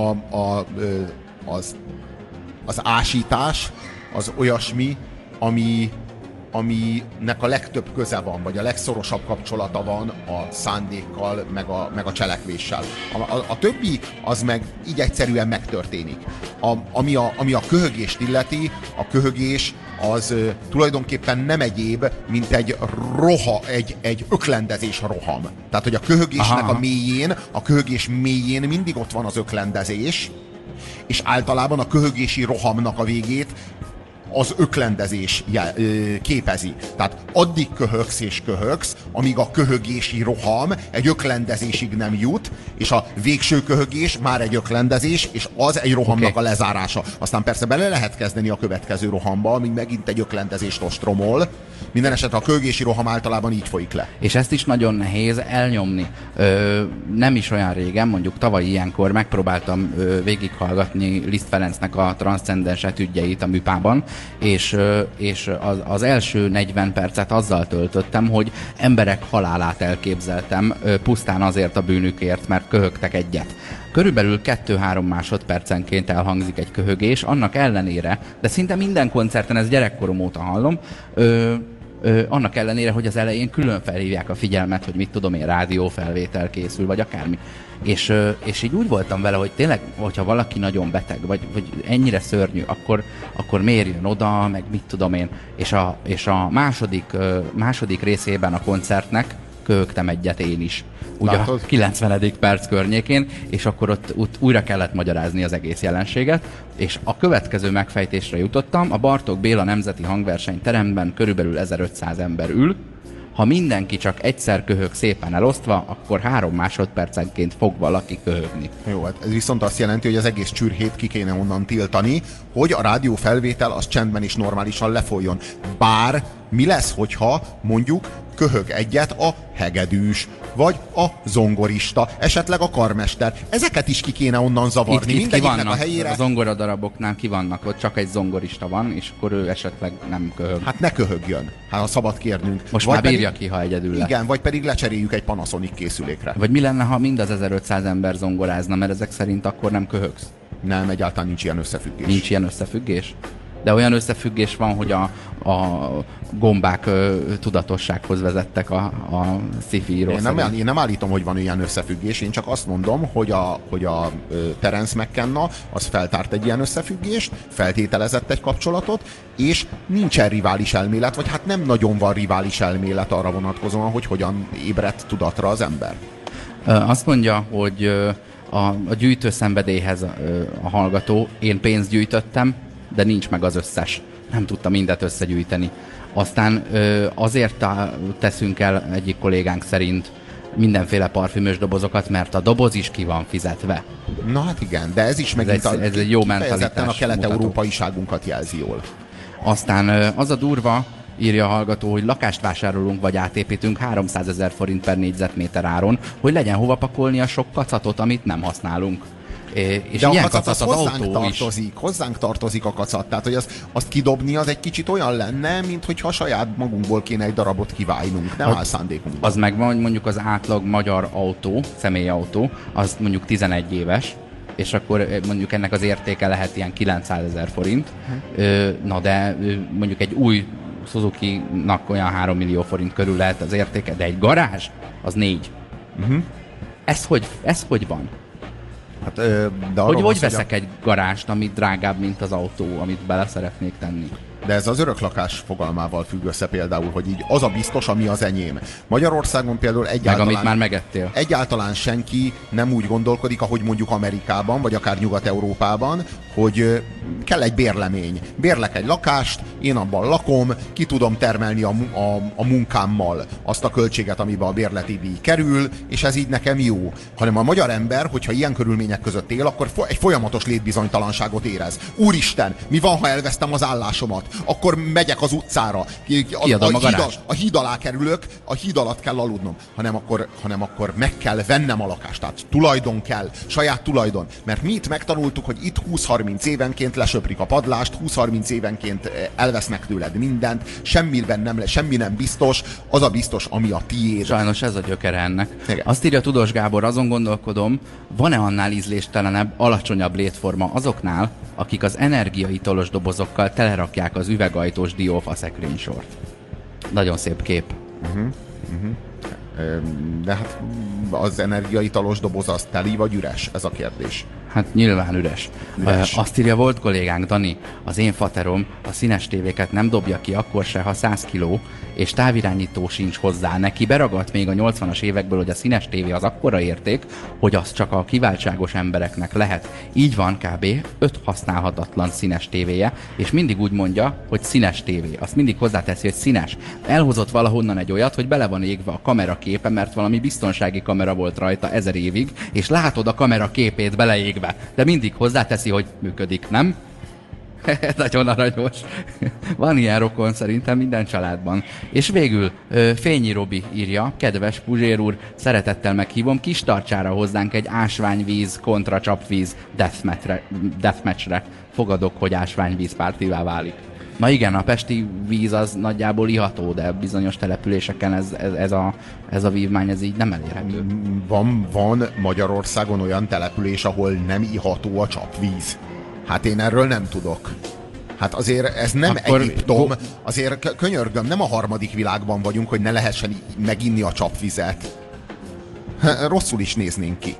az ásítás az olyasmi, aminek a legtöbb köze van, vagy a legszorosabb kapcsolata van a szándékkal, meg a cselekvéssel. A többi az meg így egyszerűen megtörténik. Ami a köhögést illeti, a köhögés az tulajdonképpen nem egyéb, mint egy öklendezés roham. Tehát, hogy a köhögésnek a köhögés mélyén mindig ott van az öklendezés, és általában a köhögési rohamnak a végét az öklendezés képezi. Tehát addig köhögsz és köhögsz, amíg a köhögési roham egy öklendezésig nem jut, és a végső köhögés már egy öklendezés, és az egy rohamnak a lezárása. Aztán persze bele lehet kezdeni a következő rohamba, amíg megint egy öklendezést ostromol. Minden esetre a köhögési roham általában így folyik le. És ezt is nagyon nehéz elnyomni. Nem is olyan régen, mondjuk tavaly ilyenkor megpróbáltam végighallgatni Liszt Ferencnek a transzcendens etüdjeit a műpában, és az első 40 percet azzal töltöttem, hogy emberek halálát elképzeltem pusztán azért a bűnükért, mert köhögtek egyet. Körülbelül 2-3 másodpercenként elhangzik egy köhögés, annak ellenére, de szinte minden koncerten, ezt gyerekkorom óta hallom, annak ellenére, hogy az elején külön felhívják a figyelmet, hogy mit tudom én, rádiófelvétel készül, vagy akármi. És így úgy voltam vele, hogy tényleg, hogyha valaki nagyon beteg, vagy ennyire szörnyű, akkor miért jön oda, meg mit tudom én. És a második részében a koncertnek köhögtem egyet én is. Ugye a 90. perc környékén, és akkor ott újra kellett magyarázni az egész jelenséget, és a következő megfejtésre jutottam, a Bartók Béla Nemzeti Hangversenyteremben körülbelül 1500 ember ül, ha mindenki csak egyszer köhög szépen elosztva, akkor 3 másodpercenként fog valaki köhögni. Jó, hát ez viszont azt jelenti, hogy az egész csürhét ki kéne onnan tiltani, hogy a rádiófelvétel az csendben és normálisan lefolyjon. Bár mi lesz, hogyha mondjuk köhög egyet a hegedűs, vagy a zongorista, esetleg a karmester. Ezeket is ki kéne onnan zavarni. Itt mindegyiknek a helyére. A zongoradaraboknál ki vannak, ott csak egy zongorista van, és akkor ő esetleg nem köhög. Hát ne köhögjön, hát ha szabad kérnünk. Most vagy már bírja ki, ha egyedül lesz. Igen, vagy pedig lecseréljük egy Panasonic készülékre. Vagy mi lenne, ha mind az 1500 ember zongorázna, mert ezek szerint akkor nem köhögsz? Nem, egyáltalán nincs ilyen összefüggés. Nincs ilyen összefüggés? De olyan összefüggés van, hogy a gombák tudatossághoz vezettek a sci-fi író. Én nem állítom, hogy van ilyen összefüggés, én csak azt mondom, hogy a Terence McKenna az feltárt egy ilyen összefüggést, feltételezett egy kapcsolatot, és nincsen rivális elmélet, vagy hát nem nagyon van rivális elmélet arra vonatkozóan, hogy hogyan ébredt tudatra az ember. Azt mondja, hogy a gyűjtő szenvedélyhez a hallgató, én pénzt gyűjtöttem, de nincs meg az összes. Nem tudta mindet összegyűjteni. Aztán azért teszünk el egyik kollégánk szerint mindenféle parfümös dobozokat, mert a doboz is ki van fizetve. Na hát igen, de ez is megint Ez egy jó kifejezetten mentalitás a kelet-európaiságunkat jelzi jól. Aztán az a durva, írja a hallgató, hogy lakást vásárolunk vagy átépítünk 300 000 forint per négyzetméter áron, hogy legyen hova pakolni a sok kacatot, amit nem használunk. És de a ilyen kacat az autó hozzánk tartozik a kacat. Tehát, hogy azt kidobni az egy kicsit olyan lenne, mint hogyha saját magunkból kéne egy darabot kivájnunk. Nem áll szándékunkban. Az megvan, hogy mondjuk az átlag magyar autó, személyautó, az mondjuk 11 éves, és akkor mondjuk ennek az értéke lehet ilyen 900 000 forint. Na de mondjuk egy új Suzuki-nak olyan 3 millió forint körül lehet az értéke, de egy garázs, az 4. Ez hogy van? Hát, de hogy veszek egy garást, ami drágább, mint az autó, amit bele szeretnék tenni? De ez az öröklakás fogalmával függ össze például, hogy így az a biztos, ami az enyém. Magyarországon például egyáltalán... Meg amit már megettél. Egyáltalán senki nem úgy gondolkodik, ahogy mondjuk Amerikában, vagy akár Nyugat-Európában, hogy kell egy bérlemény. Bérlek egy lakást, én abban lakom, ki tudom termelni a munkámmal azt a költséget, amiben a bérleti díj kerül, és ez így nekem jó. Hanem a magyar ember, hogyha ilyen körülmények között él, akkor egy folyamatos létbizonytalanságot érez. Úristen, mi van, ha elvesztem az állásomat? Akkor megyek az utcára. A híd alá kerülök, a híd alatt kell aludnom. Hanem akkor meg kell vennem a lakást. Tehát tulajdon kell, saját tulajdon. Mert mi itt megtanultuk, hogy itt 20-30 évenként lesöprik a padlást, 20-30 évenként elvesznek tőled mindent, semmi nem biztos, az a biztos, ami a tiéd. Sajnos ez a gyökere ennek. Igen. Azt írja Tudós Gábor, azon gondolkodom, van-e annál ízléstelenebb, alacsonyabb létforma azoknál, akik az energiaitalos dobozokkal telerakják az üvegajtós diófa szekrénysort. Nagyon szép kép. De hát az energiaitalos doboz az teli vagy üres? Ez a kérdés. Hát nyilván üres. Azt írja volt kollégánk, Dani, az én faterom a színes tévéket nem dobja ki akkor se, ha 100 kiló, és távirányító sincs hozzá. Neki beragadt még a 80-as évekből, hogy a színes tévé az akkora érték, hogy az csak a kiváltságos embereknek lehet. Így van kb. 5 használhatatlan színes tévéje, és mindig úgy mondja, hogy színes tévé. Azt mindig hozzáteszi, hogy színes. Elhozott valahonnan egy olyat, hogy bele van égve a kamera képe, mert valami biztonsági kamera volt rajta 1000 évig, és látod a kamera képét beleégve. De mindig hozzáteszi, hogy működik, nem? Nagyon aranyos. Van ilyen rokon szerintem minden családban. És végül Fényi Robi írja, kedves Puzsér úr, szeretettel meghívom, kis tartsára hozzánk egy ásványvíz kontra csapvíz deathmatchre. Fogadok, hogy ásványvíz pártivá válik. Na igen, a pesti víz az nagyjából iható, de bizonyos településeken ez a vívmány ez így nem elérhető. Van Magyarországon olyan település, ahol nem iható a csapvíz. Hát én erről nem tudok. Hát azért ez nem akkor Egyiptom, azért könyörgöm, nem a harmadik világban vagyunk, hogy ne lehessen meginni a csapvizet. Rosszul is néznénk ki.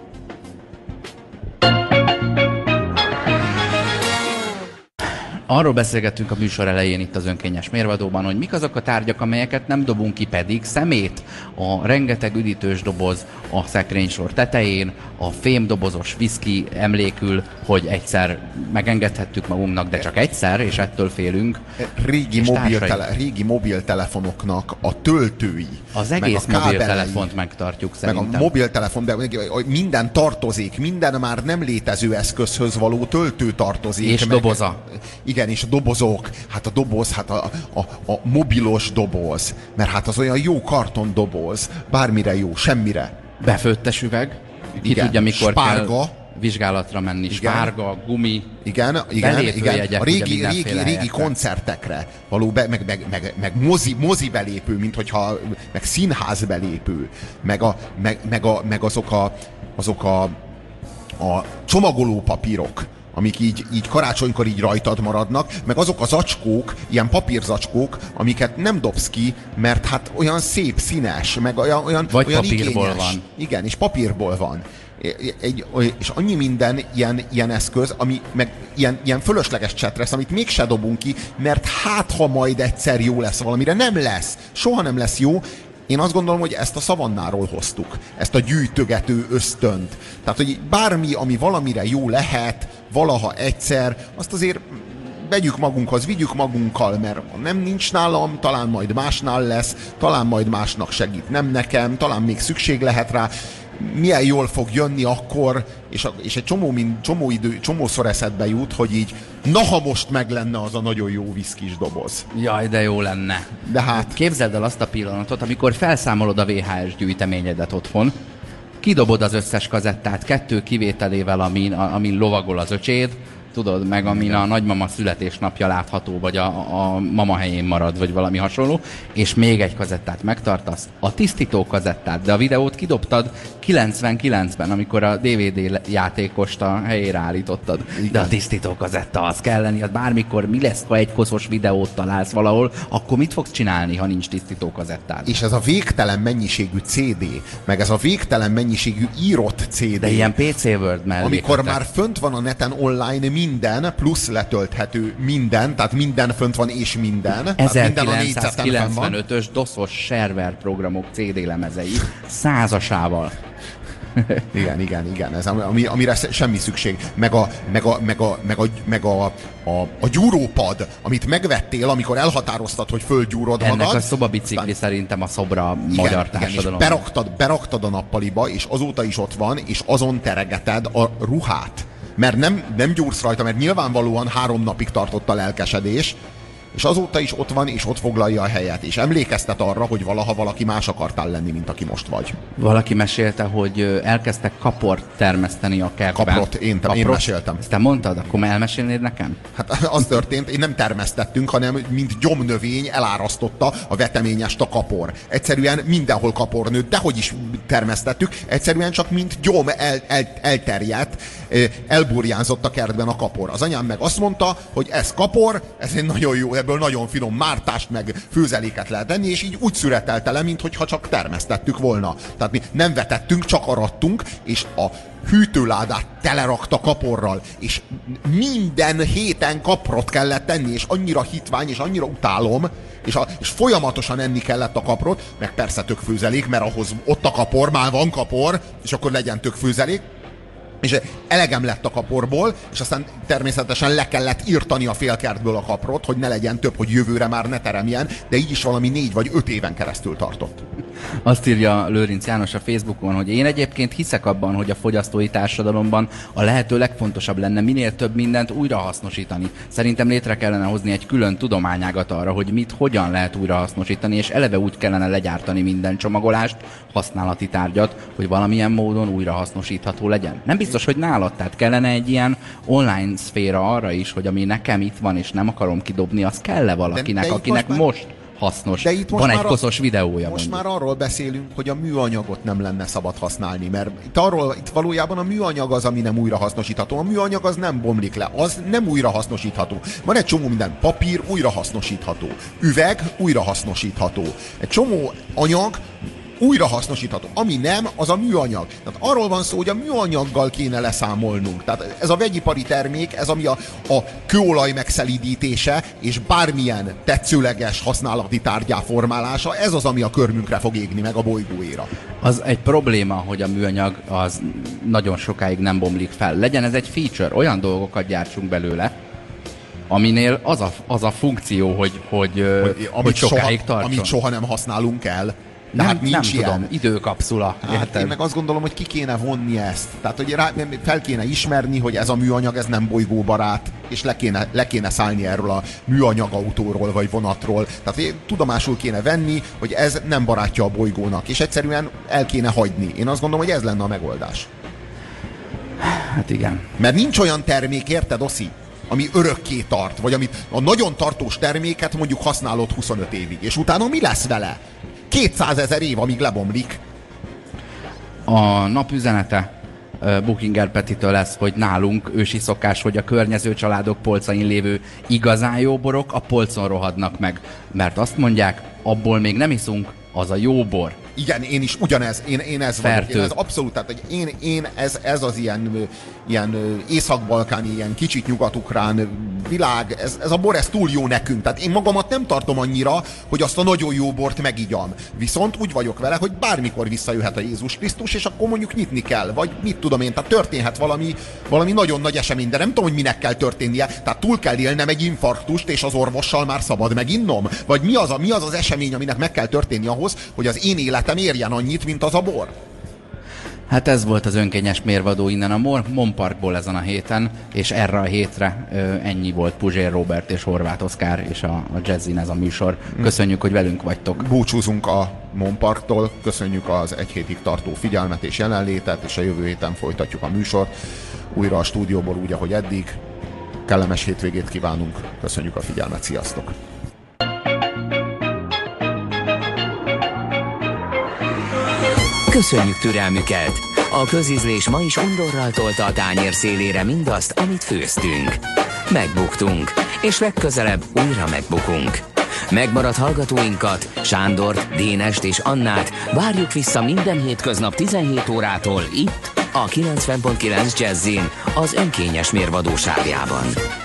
Arról beszélgettünk a műsor elején itt az önkényes mérvadóban, hogy mik azok a tárgyak, amelyeket nem dobunk ki, pedig szemét, a rengeteg üdítős doboz a szekrénysor tetején, a fémdobozos viszki emlékül, hogy egyszer megengedhettük magunknak, de csak egyszer, és ettől félünk. Régi mobiltelefonoknak a töltői. Az egész mobiltelefont megtartjuk szerintem. Meg a mobiltelefon, de minden tartozik, minden már nem létező eszközhöz való töltő tartozik. És doboza. Igen, és a dobozok, hát a doboz, hát a mobilos doboz, mert hát az olyan jó kartondoboz, bármire jó, semmire. Befőttes üveg, ki tudja mikor spárga, kell vizsgálatra menni, igen. Spárga, gumi, igen. A régi koncertekre való meg mozi belépő, mint hogyha meg színház belépő, meg azok a csomagoló papírok, amik így karácsonykor így rajtad maradnak, meg azok az zacskók, ilyen papírzacskók, amiket nem dobsz ki, mert hát olyan szép, színes, meg olyan vagy olyan papírból igényes. van. Igen, és papírból van. És annyi minden ilyen eszköz, ami meg ilyen fölösleges csetresz, amit mégse dobunk ki, mert hát ha majd egyszer jó lesz valamire, nem lesz. Soha nem lesz jó. Én azt gondolom, hogy ezt a szavannáról hoztuk. Ezt a gyűjtögető ösztönt. Tehát, hogy bármi, ami valamire jó lehet, valaha egyszer, azt azért vegyük magunkhoz, vigyük magunkkal, mert nem nincs nálam, talán majd másnál lesz, talán majd másnak segít, nem nekem, talán még szükség lehet rá, milyen jól fog jönni akkor, és egy csomószor eszedbe jut, hogy így, na ha most meg lenne az a nagyon jó viszkis doboz. Jaj, de jó lenne. De hát... Képzeld el azt a pillanatot, amikor felszámolod a VHS gyűjteményedet otthon, kidobod az összes kazettát, 2 kivételével, amin lovagol az öcséd, tudod, meg amin a nagymama születésnapja látható, vagy a mama helyén marad, vagy valami hasonló, és még egy kazettát megtartasz, a tisztító kazettát, de a videót kidobtad 99-ben, amikor a DVD játékost a helyére állítottad. Igen. De a tisztító kazetta az kell lenni, az bármikor mi lesz, ha egy koszos videót találsz valahol, akkor mit fogsz csinálni, ha nincs tisztító kazettád? És ez a végtelen mennyiségű CD, meg ez a végtelen mennyiségű írott CD. De ilyen PC Word mellékletek. Amikor már fönt van a neten online minden, plusz letölthető minden, tehát minden fönt van és minden. 1995-ös DOS-os server programok CD lemezei 100-asával. Igen. Ez, amire semmi szükség. Meg a gyúrópad, amit megvettél, amikor elhatároztad, hogy fölgyúrod magad. Ennek a szobabicikli szerintem a szobra magyar társadalom. És beraktad a nappaliba, és azóta is ott van, és azon teregeted a ruhát. Mert nem gyúrsz rajta, mert nyilvánvalóan 3 napig tartott a lelkesedés, és azóta is ott van, és ott foglalja a helyet, és emlékeztet arra, hogy valaha valaki más akartál lenni, mint aki most vagy. Valaki mesélte, hogy elkezdtek kaport termeszteni a kertben. Kaprot, én meséltem. Ezt te mondtad? Akkor elmesélnéd nekem? Hát az történt, én nem termesztettünk, hanem mint gyomnövény elárasztotta a veteményest a kapor. Egyszerűen mindenhol kapor nőtt, dehogy is termesztettük, egyszerűen csak mint gyom elterjedt, elburjánzott a kertben a kapor. Az anyám meg azt mondta, hogy ez kapor, ez egy nagyon jó, ebből nagyon finom mártást meg főzeléket lehet enni, és így úgy szüretelte le, mintha csak termesztettük volna. Tehát mi nem vetettünk, csak arattunk, és a hűtőládát telerakta kaporral, és minden héten kaprot kellett tenni, és annyira hitvány, és annyira utálom, és folyamatosan enni kellett a kaprot, meg persze tökfőzelék, mert ahhoz ott a kapor, már van kapor, és akkor legyen tökfőzelék, és elegem lett a kaporból, és aztán természetesen le kellett írtani a félkertből a kaprot, hogy ne legyen több, hogy jövőre már ne teremjen, de így is valami 4 vagy 5 éven keresztül tartott. Azt írja Lőrinc János a Facebookon, hogy én egyébként hiszek abban, hogy a fogyasztói társadalomban a lehető legfontosabb lenne minél több mindent újrahasznosítani. Szerintem létre kellene hozni egy külön tudományágat arra, hogy mit, hogyan lehet újrahasznosítani, és eleve úgy kellene legyártani minden csomagolást, használati tárgyat, hogy valamilyen módon újrahasznosítható legyen. Nem biztos, hogy nálad, tehát kellene egy ilyen online szféra arra is, hogy ami nekem itt van, és nem akarom kidobni, az kell-e valakinek, akinek most hasznos. De itt van egy koszos videója. Most már arról beszélünk, hogy a műanyagot nem lenne szabad használni, mert itt valójában a műanyag az, ami nem újrahasznosítható. A műanyag az nem bomlik le, az nem újrahasznosítható. Van egy csomó minden, papír újrahasznosítható, üveg újrahasznosítható, egy csomó anyag újrahasznosítható. Ami nem, az a műanyag. Tehát arról van szó, hogy a műanyaggal kéne leszámolnunk. Tehát ez a vegyipari termék, ez ami a kőolaj megszelídítése és bármilyen tetszőleges használati tárgyá formálása, ez az, ami a körmünkre fog égni, meg a bolygóéra. Az egy probléma, hogy a műanyag az nagyon sokáig nem bomlik fel. Legyen ez egy feature, olyan dolgokat gyártsunk belőle, aminél az a funkció, hogy sokáig tartson. Amit soha nem használunk el. Nem tudom, időkapszula. Hát én meg azt gondolom, hogy ki kéne vonni ezt. Tehát, hogy fel kéne ismerni, hogy ez a műanyag, ez nem bolygóbarát, és le kéne szállni erről a műanyag autóról, vagy vonatról. Tehát tudomásul kéne venni, hogy ez nem barátja a bolygónak, és egyszerűen el kéne hagyni. Én azt gondolom, hogy ez lenne a megoldás. Hát igen. Mert nincs olyan termék, érted, Oszi, ami örökké tart, vagy amit a nagyon tartós terméket mondjuk használod 25 évig, és utána mi lesz vele? 200 000 év, amíg lebomlik. A nap üzenete Buchinger Petitől lesz, hogy nálunk ősi szokás, hogy a környező családok polcain lévő igazán jó borok a polcon rohadnak meg. Mert azt mondják, abból még nem iszunk, az a jó bor. Igen, én is ugyanez, én ez vagyok, én ez abszolút, tehát hogy én ez az ilyen észak-balkáni, ilyen kicsit nyugat-ukrán világ, ez a bor, ez túl jó nekünk. Tehát én magamat nem tartom annyira, hogy azt a nagyon jó bort megigyam. Viszont úgy vagyok vele, hogy bármikor visszajöhet a Jézus Krisztus, és akkor mondjuk nyitni kell, vagy mit tudom én, tehát történhet valami nagyon nagy esemény, de nem tudom, hogy minek kell történnie. Tehát túl kell élnem egy infarktust, és az orvossal már szabad meginnom? Vagy mi az az esemény, aminek meg kell történni ahhoz, hogy az én életem érjen annyit, mint az a bor? Hát ez volt az önkényes mérvadó innen a Mon Parkból ezen a héten, és erre a hétre ennyi volt. Puzsér Róbert és Horváth Oszkár és a Jazzin ez a műsor. Köszönjük, hogy velünk vagytok. Búcsúzunk a Mon Parktól, köszönjük az egy hétig tartó figyelmet és jelenlétet, és a jövő héten folytatjuk a műsort. Újra a stúdióból úgy, ahogy eddig. Kellemes hétvégét kívánunk. Köszönjük a figyelmet, sziasztok! Köszönjük türelmüket! A közízlés ma is undorral tolta a tányér szélére mindazt, amit főztünk. Megbuktunk, és legközelebb újra megbukunk. Megmaradt hallgatóinkat, Sándort, Dénest és Annát várjuk vissza minden hétköznap 17 órától itt, a 90.9 Jazzin, az önkényes mérvadó sávjában.